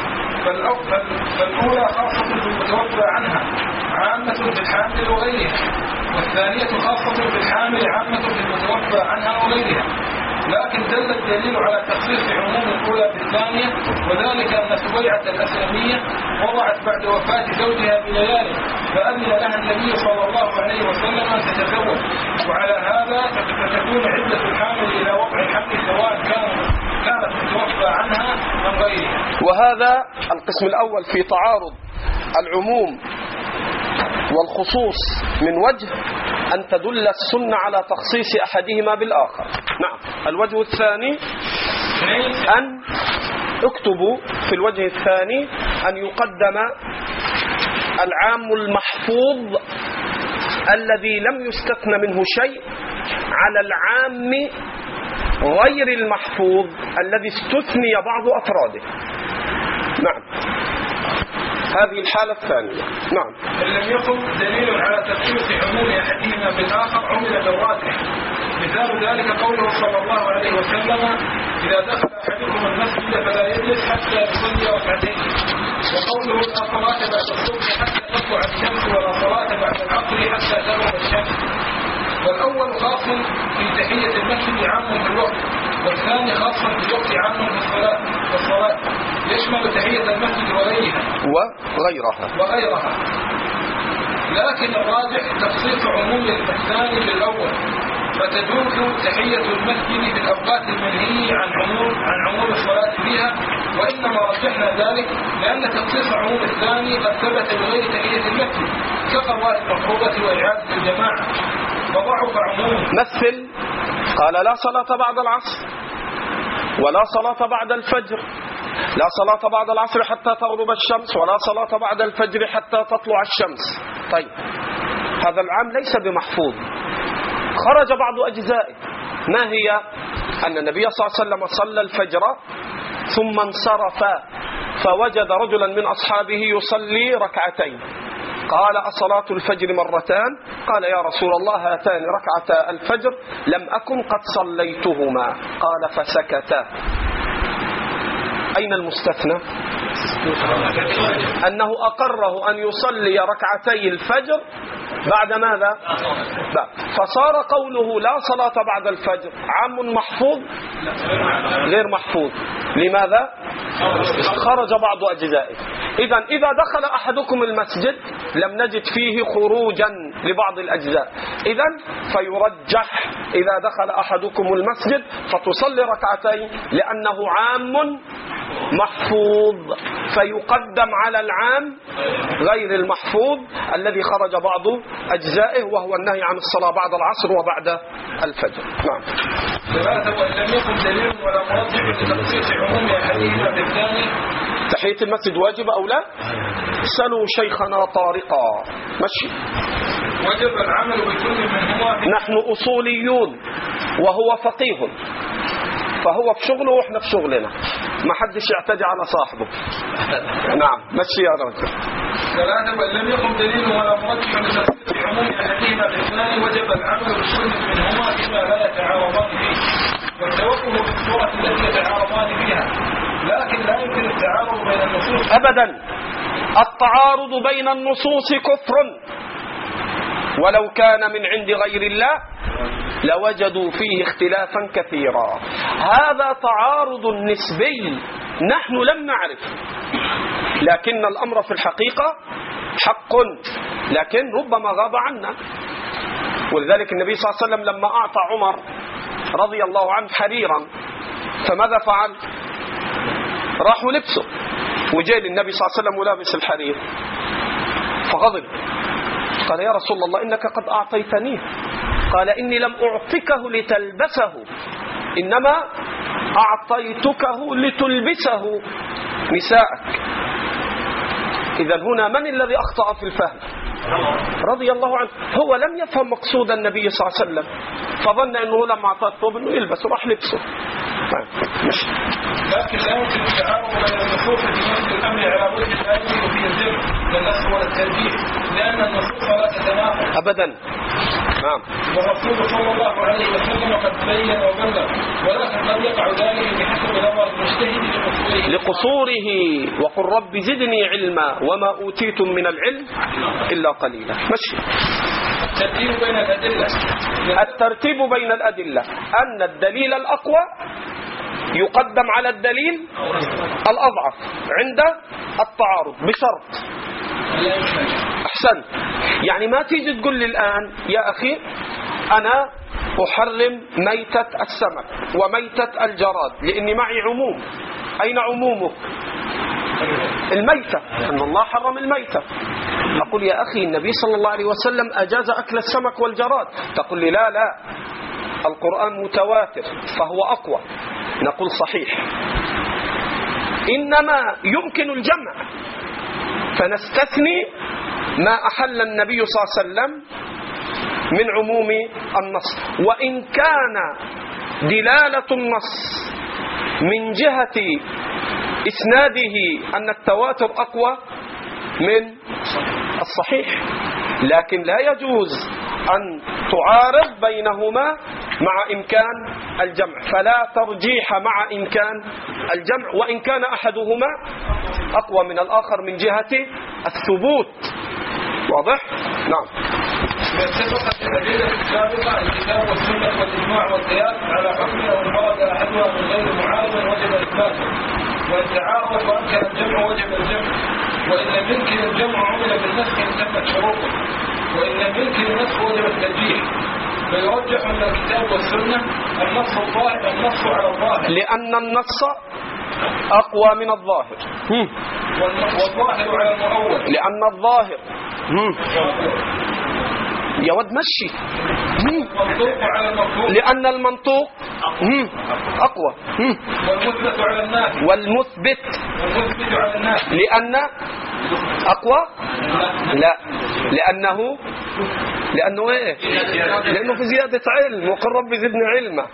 فالأولى خاصة بالمتوفى عنها عامة بالحامل وغيرها، والثانية خاصة بالحامل عامة بالمتوفى عنها وغيرها، لكن دل الدليل على تخصيص عموم الأولى بالثانية، وذلك أن سبيعة الأسلمية وضعت بعد وفاة زوجها بليالي، فأذن لها النبي صلى الله عليه وسلم أن تتزوج، وعلى هذا فتكون عدة الحامل إلى وضع الحمل سواء كانت متوفى عنها من غيرها. وهذا القسم الأول في تعارض العموم والخصوص من وجه أن تدل السنة على تخصيص أحدهما بالآخر. نعم. الوجه الثاني أن اكتبوا في الوجه الثاني أن يقدم العام المحفوظ الذي لم يستثنى منه شيء على العام غير المحفوظ الذي استثني بعض أفراده. نعم. هذه الحالة الثانية. نعم. إن لم يكن دليل على تخصيص عموم أحدهما بالآخر عمل بالراجح. مثال ذلك قوله صلى الله عليه وسلم: إذا دخل أحدكم المسجد فلا يجلس حتى يصلي ركعتين. وقوله لا صلاة بعد الصبح حتى تطلع الشمس ولا صلاة بعد العصر حتى تغرب الشمس. والأول خاص في تحية المسجد عام في الوقت، والثاني خاص في الوقت عام في الصلاة يشمل تحية المسجد وغيرها. لكن الراجح تخصيص عموم الثاني بالأول، فتجوز تحية المسجد في الأوقات المنهي عن عموم الصلاة فيها. وإنما رجحنا ذلك لأن تخصيص عموم الثاني قد ثبت بغير تحية المسجد كقضاء المفروضة وإعادة الجماعة، فضعف عموم. مثل قال لا صلاة بعد العصر، ولا صلاة بعد الفجر، لا صلاة بعد العصر حتى تغرب الشمس، ولا صلاة بعد الفجر حتى تطلع الشمس. طيب هذا العام ليس بمحفوظ، خرج بعض أجزائه. ما هي؟ أن النبي صلى الله عليه وسلم صلى الفجر ثم انصرف فوجد رجلا من أصحابه يصلي ركعتين، قال أصلاة الفجر مرتان؟ قال يا رسول الله هاتان ركعتا الفجر لم أكن قد صليتهما. قال فسكتا. أين المستثنى؟ أنه أقره أن يصلي ركعتي الفجر بعد ماذا؟ فصار قوله لا صلاة بعد الفجر عام محفوظ غير محفوظ. لماذا؟ خرج بعض أجزائه. إذا دخل أحدكم المسجد لم نجد فيه خروجا لبعض الأجزاء، فيرجح إذا دخل أحدكم المسجد فتصلي ركعتين لأنه عام محفوظ، فيقدم على العام غير المحفوظ الذي خرج بعض أجزائه، وهو النهي عن الصلاة بعد العصر وبعد الفجر. نعم. وإن لم يكن دليل ولا مرجح لتخصيص عموم أحدهما بالثاني. تحية المسجد واجب أو لا؟ سلوا شيخنا طارقا. مشي. وجب العمل بكل منهما. نحن أصوليون وهو فقيه، فهو في شغله وإحنا في شغلنا، ما حدش يعتدي على صاحبه. نعم مشي يا رجل. ثلاثة وإن لم يكن دليل ولا مرجح لتخصيص عموم أحدهما بالثاني وجب العمل بكل منهما فيما لا يتعارضان فيه، والتوقف في الصورة التي يتعارضان فيها، لكن لا يمكن التعارض بين النصوص أبدا. التعارض بين النصوص كفر، ولو كان من عند غير الله لوجدوا فيه اختلافا كثيرا. هذا تعارض نسبي نحن لم نعرف، لكن الأمر في الحقيقة حق، لكن ربما غاب عنا. ولذلك النبي صلى الله عليه وسلم لما أعطى عمر رضي الله عنه حريرا فماذا فعل؟ راحوا لبسه، وجاء للنبي صلى الله عليه وسلم ولابس الحرير فغضب، قال يا رسول الله إنك قد أعطيتنيه. قال إني لم أعطكه لتلبسه، إنما أعطيتكه لتلبسه نساءك. إذن هنا من الذي أخطأ في الفهم؟ رضي الله عنه. هو لم يفهم مقصود النبي صلى الله عليه وسلم، فظن أنه لما أعطاه الثوب أنه يلبس وراح لبسه. لكن لا يمكن التعارض بين النصوص في نفس الأمر على وجه الآية وفي الجر للنص ولا الترجيح، لأن النصوص لا تتناقض أبدا. نعم. والرسول صلى الله عليه وسلم قد بين وبلغ، ولكن قد يقع ذلك بحسب نظر المجتهد لقصوره. وقل رب زدني علما وما أوتيتم من العلم إلا قليلا. مشي. الترتيب بين الأدلة أن الدليل الأقوى يقدم على الدليل الأضعف عند التعارض بشرط. أحسن. يعني ما تيجي تقول لي الآن يا أخي أنا أحرم ميتة السمك وميتة الجراد لأني معي عموم. أين عمومه؟ الميتة، أن الله حرم الميتة. أقول يا أخي النبي صلى الله عليه وسلم أجاز أكل السمك والجراد. تقول لي لا القرآن متواتر فهو أقوى. نقول صحيح، إنما يمكن الجمع، فنستثني ما أحل النبي صلى الله عليه وسلم من عموم النص، وإن كان دلالة النص من جهة إسناده أن التواتر أقوى من الصحيح، لكن لا يجوز أن تعارض بينهما مع إمكان الجمع، فلا ترجيح مع إمكان الجمع، وإن كان أحدهما أقوى من الآخر من جهة الثبوت. واضح؟ نعم. اتفقت الأدلة السابقة الكتاب والسنة والإجماع والقياس على حكم أو انفرد أحدها من غير معارض وجب إثباته، وإن تعارض وأمكن الجمع وجب الجمع، وإن لم يمكن الجمع عمل بالنسخ تمت شروطه، وإن لم يمكن النسخ وجب الترجيح. فيرجح من الكتاب والسنة النص على الظاهر، لأن النص أقوى من الظاهر، والظاهر على المؤول، لأن الظاهر يا ود مشي، والمنطوق على المفهوم، لأن المنطوق أقوى، والمثبت على الناس، والمثبت على الناس، لأن أقوى لا، لأنه إيه؟ لأنه في زيادة علم، وقل رب زدني علما.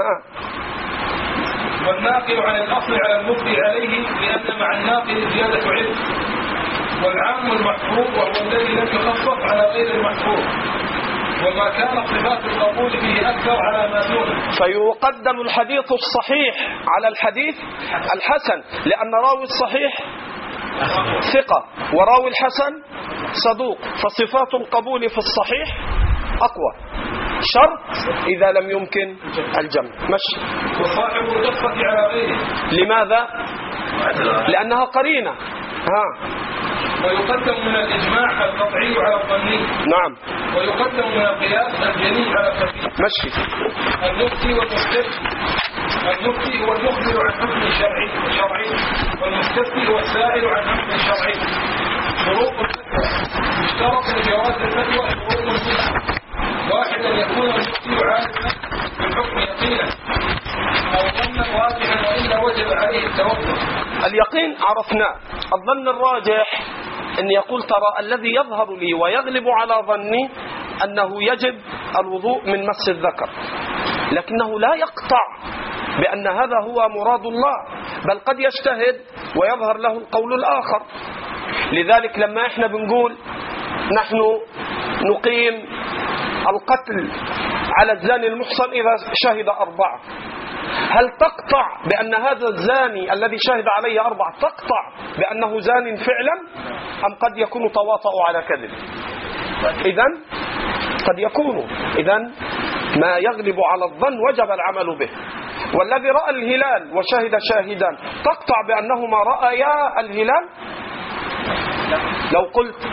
والناقل عن الأصل على المبدي عليه، لأن مع الناقل زيادة علم. والعام المحفوظ وهو الذي لم يخصص على غير المحفوظ، وما كان صفات القبول فيه أكثر على ما دونه. فيقدم الحديث الصحيح على الحديث الحسن، لأن راوي الصحيح ثقة وراوي الحسن صدوق، فصفات القبول في الصحيح أقوى، شرط إذا لم يمكن الجمع. مشي. وصاحب القصة على غيره. لماذا؟ لأنها قرينة. ويقدم من الإجماع القطعي على الظني. نعم. ويقدم من القياس الجلي على الخفي. مشي. المفتي والمستفتي. المفتي هو المخبر عن حكم شرعي، والمستفتي هو السائل عن حكم شرعي. شروط الفتوى. اشترط لجواز الفتوى شروط ستة. واحد أن يكون المفتي عالما بالحكم يقينا أو ظنا راجحا، وإلا وجب عليه التوقف. اليقين عرفناه. الظن الراجح أن يقول ترى الذي يظهر لي ويغلب على ظني أنه يجب الوضوء من مس الذكر، لكنه لا يقطع بأن هذا هو مراد الله، بل قد يجتهد ويظهر له القول الآخر. لذلك لما احنا بنقول نحن نقيم القتل على الزاني المحصن إذا شهد 4، هل تقطع بأن هذا الزاني الذي شهد عليه 4 تقطع بأنه زان فعلا، أم قد يكون تواطؤ على كذب؟ إذن قد يكون، إذن ما يغلب على الظن وجب العمل به. والذي رأى الهلال وشهد شاهدان تقطع بأنهما رأيا الهلال؟ لو قلت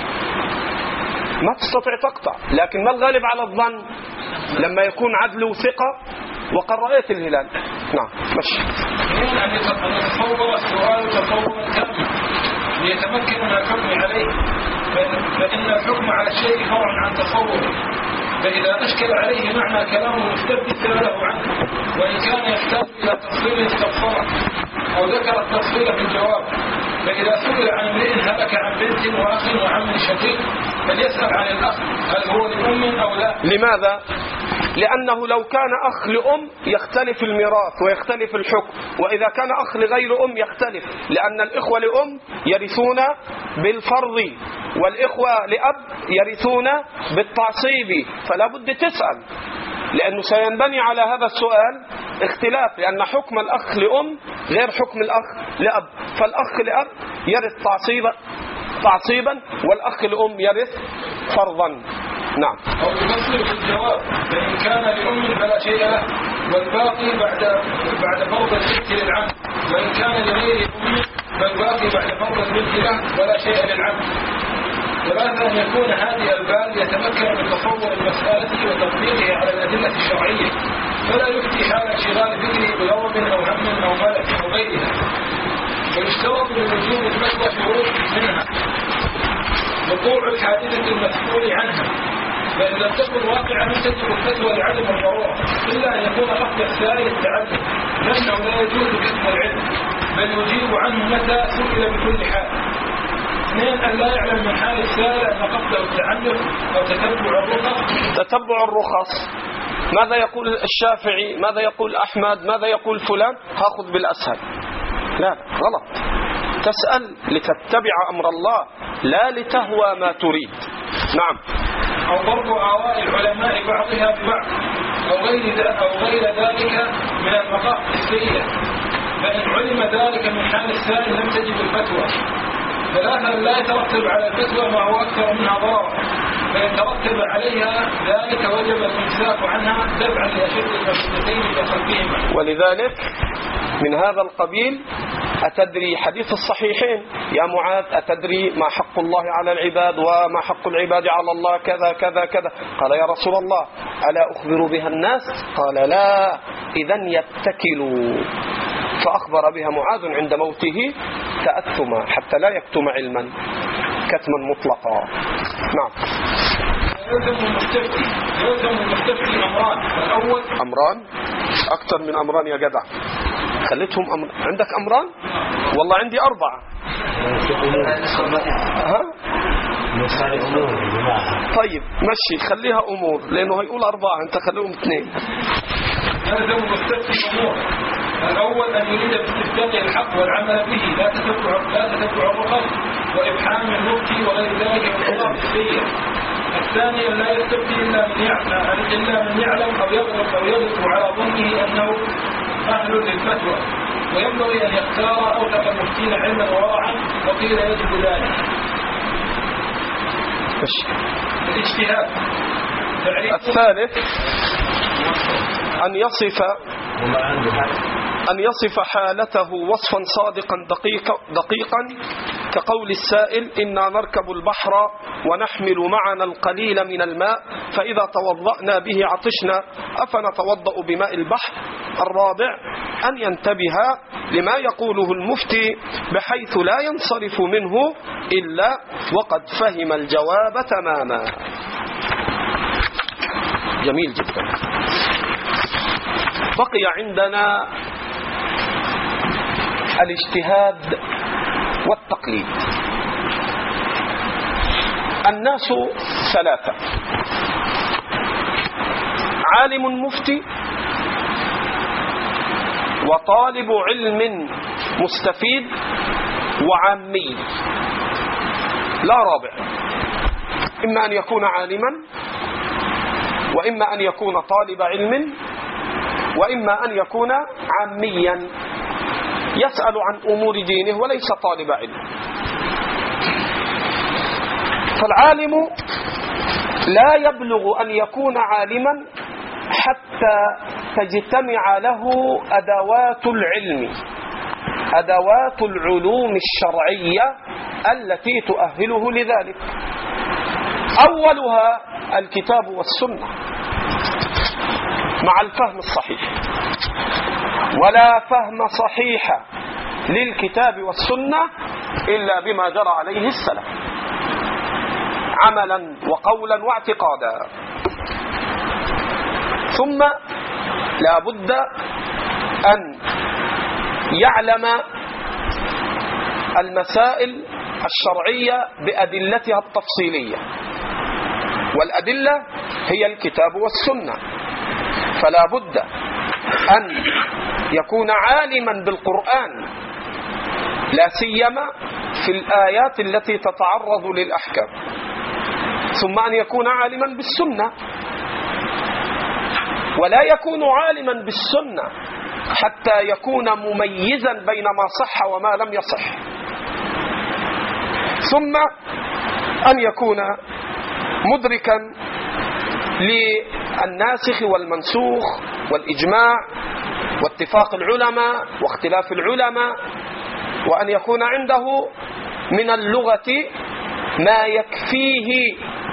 ما تستطيع تقطع، لكن ما الغالب على الظن لما يكون عدل ثقة وقد رأيت الهلال. نعم. مشي. أن يتصور السؤال تصورا تاما ليتمكن من الحكم عليه، فإن الحكم على الشيء فرع عن تصوره، فإذا أشكل عليه معنى كلام المستفتي سأله عنه، وإن كان يحتاج إلى تفصيل استفسره أو ذكر التفصيل في الجواب. فإذا سئل عن امرئ هلك عن بنت وأخ وعم شقيق فليسأل عن الأخ هل هو لأم أو لا. لماذا؟ لأنه لو كان أخ لأم يختلف الميراث ويختلف الحكم، وإذا كان أخ لغير أم يختلف، لأن الإخوة لأم يرثون بالفرض والإخوة لأب يرثون بالتعصيب، فلا بد تسأل، لأنه سينبني على هذا السؤال اختلاف، لأن حكم الأخ لأم غير حكم الأخ لأب، فالأخ لأب يرث تعصيبا والأخ لأم يرث فرضا. نعم. أو يفصل في الجواب، فإن كان لأم فلا شيء له، والباقي بعد فرض البنت للعم، وإن كان لغير أم فالباقي بعد فرض البنت له ولا شيء للعم. ثلاثة أن يكون هذه البال يتمكن من تصور المسألة وتطبيقها على الأدلة الشرعية، فلا يفتي حال انشغال فكره بغضب أو هم أو ملك أو غيرها. ويشترط لوجوب الفتوى شروط منها وقوع الحادثة المسؤول عنها، فإن لم تكن واقعا تجب الفتوى لعدم الضرورة، إلا أن يكون قصد السائل التعلم، لأنه لا يجوز كتم العلم، بل يجيب عنه متى سئل بكل حال. 2 أن لا يعلم من حال السائل أن قصده التعلم أو تتبع الرخص. ماذا يقول الشافعي، ماذا يقول أحمد، ماذا يقول فلان، هاخذ بالأسهل. لا، غلط. تسأل لتتبع أمر الله لا لتهوى ما تريد. نعم. أو ضرب آراء العلماء بعضها ببعض، أو غير ذلك من المقاصد السيئة، فإن علم ذلك من حال السائل لم تجب الفتوى. ثلاثا، لا يترتب على الفتوى ما هو أكثر منها ضررا، فإن ترتب عليها ذلك وجب الإمساك عنها دفعا لأشد المفسدتين في قلبهما. ولذلك من هذا القبيل أتدري حديث الصحيحين يا معاذ أتدري ما حق الله على العباد وما حق العباد على الله كذا كذا كذا. قال يا رسول الله ألا أخبر بها الناس؟ قال لا، إذن يتكلوا. فأخبر بها معاذ عند موته تأثما حتى لا يكتم علما كتما مطلقا. نعم. يلزم المستفتي أمران. الأول أمران أكثر من أمران يا جدع، خليتهم عندك أمران؟ والله عندي 4. ها؟ طيب مشي خليها أمور لأنه هيقول 4 أنت خليهم 2. يلزم المستفتي أمور. الأول أن يريد باستفتاء الحق والعمل به، لا تتبع الرقم وإبحام المفتي وغير ذلك من الخطاب السيء. الثاني لا يستفتي إلا من يعلم أو يغلط على ظنه أنه أهل للفتوى، وينبغي أن يختار أوثق المفتين علما وورعا، وقيل يجب ذلك. الاجتهاد. الثالث أن يصف حالته وصفا صادقا دقيقا كقول السائل إنا نركب البحر ونحمل معنا القليل من الماء فإذا توضأنا به عطشنا أفنتوضأ بماء البحر. الرابع أن ينتبه لما يقوله المفتي بحيث لا ينصرف منه إلا وقد فهم الجواب تماما. جميل جدا. بقي عندنا الاجتهاد والتقليد. الناس 3: عالم مفتي، وطالب علم مستفيد، وعامي. لا رابع. إما أن يكون عالما، وإما أن يكون طالب علم، وإما أن يكون عاميا يسأل عن أمور دينه وليس طالب علم. فالعالم لا يبلغ أن يكون عالما حتى تجتمع له أدوات العلم، أدوات العلوم الشرعية التي تؤهله لذلك. أولها الكتاب والسنة مع الفهم الصحيح. ولا فهم صحيح للكتاب والسنة إلا بما جرى عليه السلف عملا وقولا واعتقادا. ثم لا بد أن يعلم المسائل الشرعية بأدلتها التفصيلية، والأدلة هي الكتاب والسنة. فلا بد أن يكون عالما بالقرآن، لا سيما في الآيات التي تتعرض للأحكام. ثم أن يكون عالما بالسنة، ولا يكون عالما بالسنة حتى يكون مميزا بين ما صح وما لم يصح. ثم أن يكون مدركا للناسخ والمنسوخ والإجماع واتفاق العلماء واختلاف العلماء، وأن يكون عنده من اللغة ما يكفيه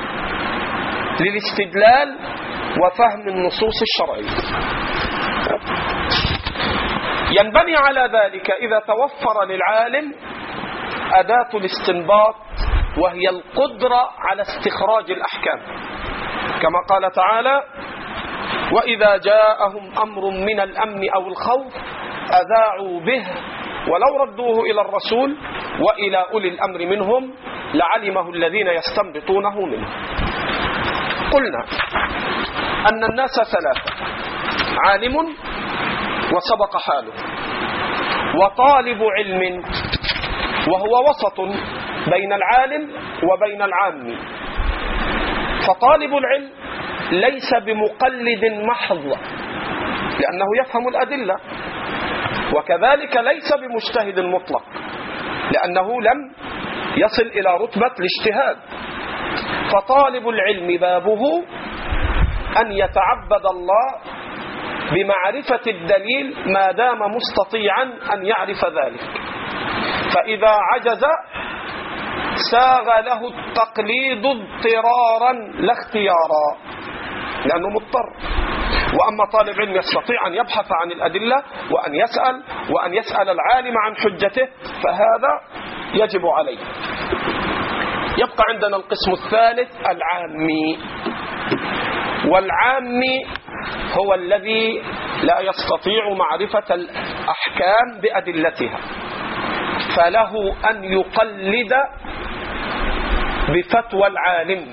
للاستدلال وفهم النصوص الشرعية. ينبني على ذلك إذا توفر للعالم أداة الاستنباط، وهي القدرة على استخراج الأحكام، كما قال تعالى: وإذا جاءهم أمر من الأمن أو الخوف أذاعوا به ولو ردوه إلى الرسول وإلى أولي الأمر منهم لعلمه الذين يستنبطونه منه. قلنا أن الناس 3: عالم وسبق حاله، وطالب علم وهو وسط بين العالم وبين العام. فطالب العلم ليس بمقلد محض لأنه يفهم الأدلة، وكذلك ليس بمجتهد مطلق لأنه لم يصل إلى رتبة الاجتهاد. فطالب العلم بابه أن يتعبد الله بمعرفة الدليل ما دام مستطيعا أن يعرف ذلك، فإذا عجز ساغ له التقليد اضطرارا لا اختيارا لأنه مضطر. وأما طالب علم يستطيع أن يبحث عن الأدلة وأن يسأل العالم عن حجته فهذا يجب عليه. يبقى عندنا القسم الثالث العامي، والعامي هو الذي لا يستطيع معرفة الأحكام بأدلتها، فله أن يقلد بفتوى العالم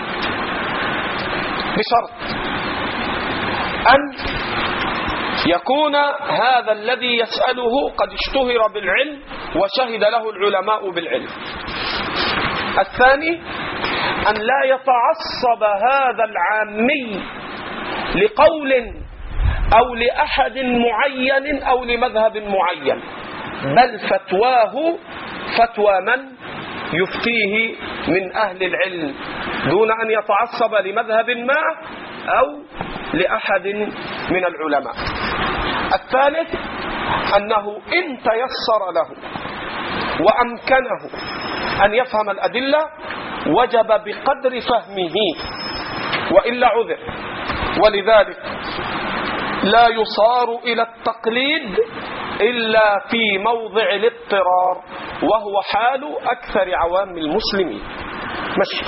بشرط أن يكون هذا الذي يسأله قد اشتهر بالعلم وشهد له العلماء بالعلم. الثاني أن لا يتعصب هذا العامي لقول أو لأحد معين أو لمذهب معين، بل فتواه فتوى من يفتيه من أهل العلم دون أن يتعصب لمذهب ما أو لأحد من العلماء. الثالث أنه إن تيسر له وأمكنه أن يفهم الأدلة وجب بقدر فهمه وإلا عذر، ولذلك لا يصار إلى التقليد إلا في موضع الاضطرار، وهو حال أكثر عوام المسلمين. مشي.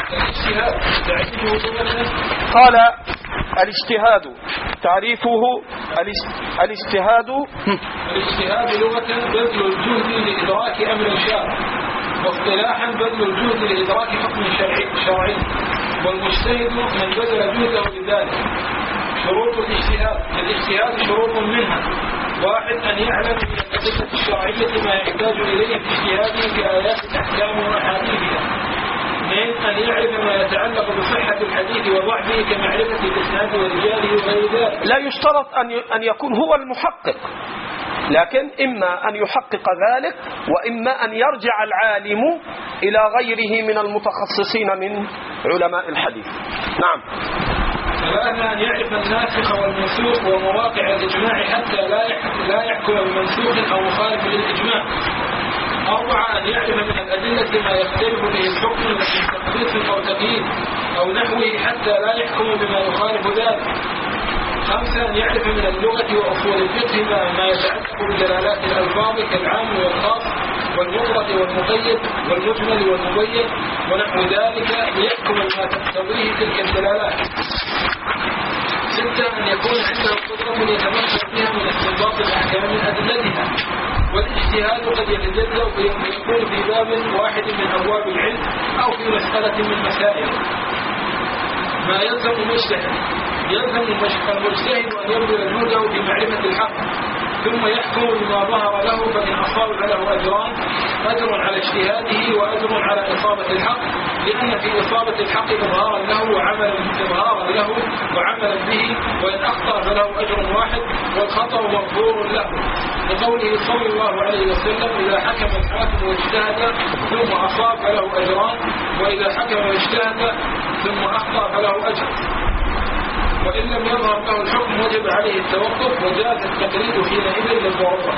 قال الاجتهاد تعريفه الاجتهاد لغة بذل الجهد لإدراك أمر شرعي، واصطلاحا بذل الجهد لإدراك حكم شرعي، والمجتهد من بذل جهده لذلك. شروط الاجتهاد شروط منها: 1 أن يعلم من الأدلة الشرعية ما يحتاج إليه في اجتهاده في آيات الأحكام وأحاديثها. 2 أن يعرف ما يتعلق بصحة الحديث وضعفه كمعرفة الإسناد ورجاله وغير ذلك. لا يشترط أن يكون هو المحقق، لكن إما أن يحقق ذلك وإما أن يرجع العالم إلى غيره من المتخصصين من علماء الحديث. نعم. 3 أن يعرف الناسخ والمنسوخ ومواقع الإجماع حتى لا يحكم بمنسوخ أو مخالف للإجماع. 4 أن يعرف من الأدلة ما يختلف به الحكم من تخصيص أو تقييد أو نحوه حتى لا يحكم بما يخالف ذلك. 5 أن يعرف من اللغة وأصول الفقه ما يتعلق بدلالات الألفاظ كالعام والخاص والمطلق والمقيد والمجمل والمبين ونحو ذلك ليحكم ما تقتضيه تلك الدلالات. 6 أن يكون عنده قدرة يتمكن بها من استنباط الأحكام من أدلتها. والاجتهاد قد يتجزأ ويكون في باب واحد من أبواب العلم أو في مسألة من مسائل. ما يلزم المجتهد: يلزم المجتهد أن يبذل جهده في معرفة الحق ثم يحكم بما ظهر له، فإن أصاب فله أجران: أجر على اجتهاده وأجر على إصابة الحق، لأن في إصابة الحق إظهارا له وعملا به، وإن أخطأ فله أجر واحد والخطأ مغفور له، لقوله صلى الله عليه وسلم: إذا حكم الحاكم واجتهد ثم أصاب فله أجران، وإذا حكم واجتهد ثم أخطأ فله أجر. وإن لم يظهر له الحكم وجب عليه التوقف، وجاز التقليد حينئذ للموظف.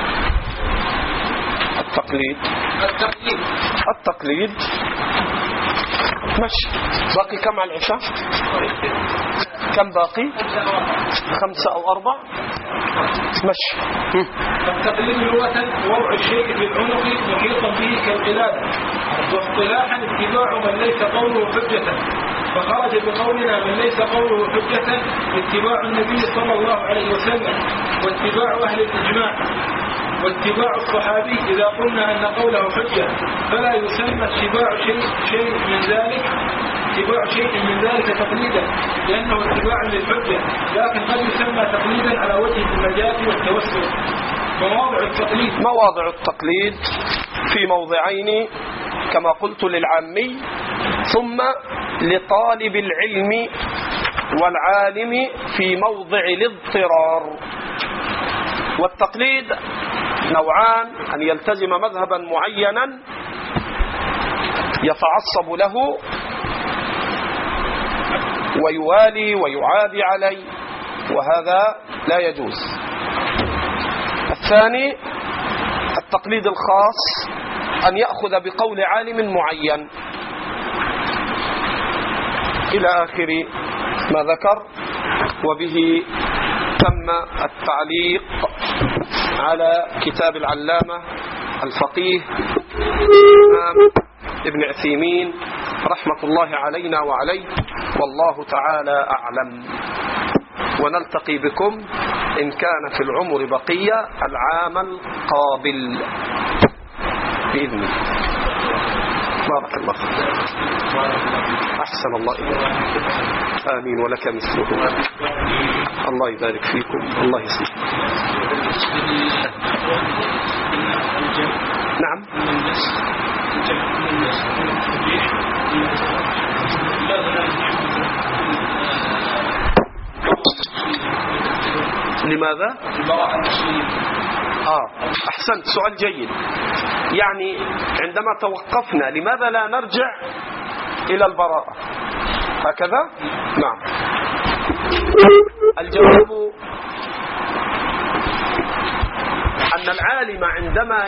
التقليد ماشي. باقي كم على العشاء؟ كم باقي؟ 5 أو 4. ماشي. التقليد لغة وضع الشيء في العنق محيطا به كالقلادة، واصطلاحا اتباع من ليس قوله حجة، فخرج بقولنا من ليس قوله حجة اتباع النبي صلى الله عليه وسلم، واتباع أهل الإجماع، واتباع الصحابي إذا قلنا أن قوله حجة، فلا يسمى اتباع شيء من ذلك تقليدا، لأنه اتباع للحجة، لكن قد يسمى تقليدا على وجه المجاز والتوسل. مواضع التقليد في موضعين كما قلت: للعامي ثم لطالب العلم والعالم في موضع الاضطرار. والتقليد نوعان: أن يلتزم مذهبا معينا يتعصب له ويوالي ويعادي عليه، وهذا لا يجوز. الثاني التقليد الخاص، أن يأخذ بقول عالم معين، إلى آخر ما ذكر. وبه تم التعليق على كتاب العلامة الفقيه الإمام ابن عثيمين رحمة الله علينا وعليه، والله تعالى أعلم. ونلتقي بكم إن كان في العمر بقية العام القابل بإذن الله. بارك الله فيك. أحسن الله إليك. آمين ولك مثله. الله يبارك فيكم. الله يسلمك. نعم. لماذا؟ أحسنت، سؤال جيد. يعني عندما توقفنا لماذا لا نرجع إلى البراءة هكذا؟ نعم. الجواب أن العالم عندما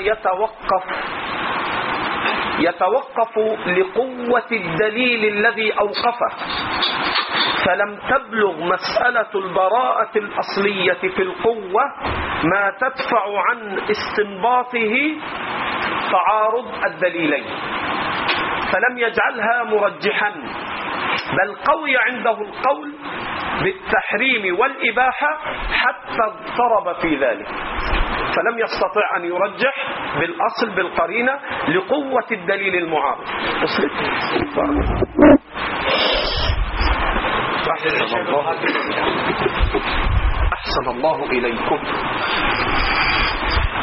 يتوقف لقوة الدليل الذي أوقفه، فلم تبلغ مسألة البراءة الأصلية في القوة ما تدفع عن استنباطه تعارض الدليلين، فلم يجعلها مرجحا، بل قوي عنده القول بالتحريم والإباحة حتى اضطرب في ذلك، فلم يستطع أن يرجح بالأصل بالقرينة لقوة الدليل المعارض. أحسن الله إليكم.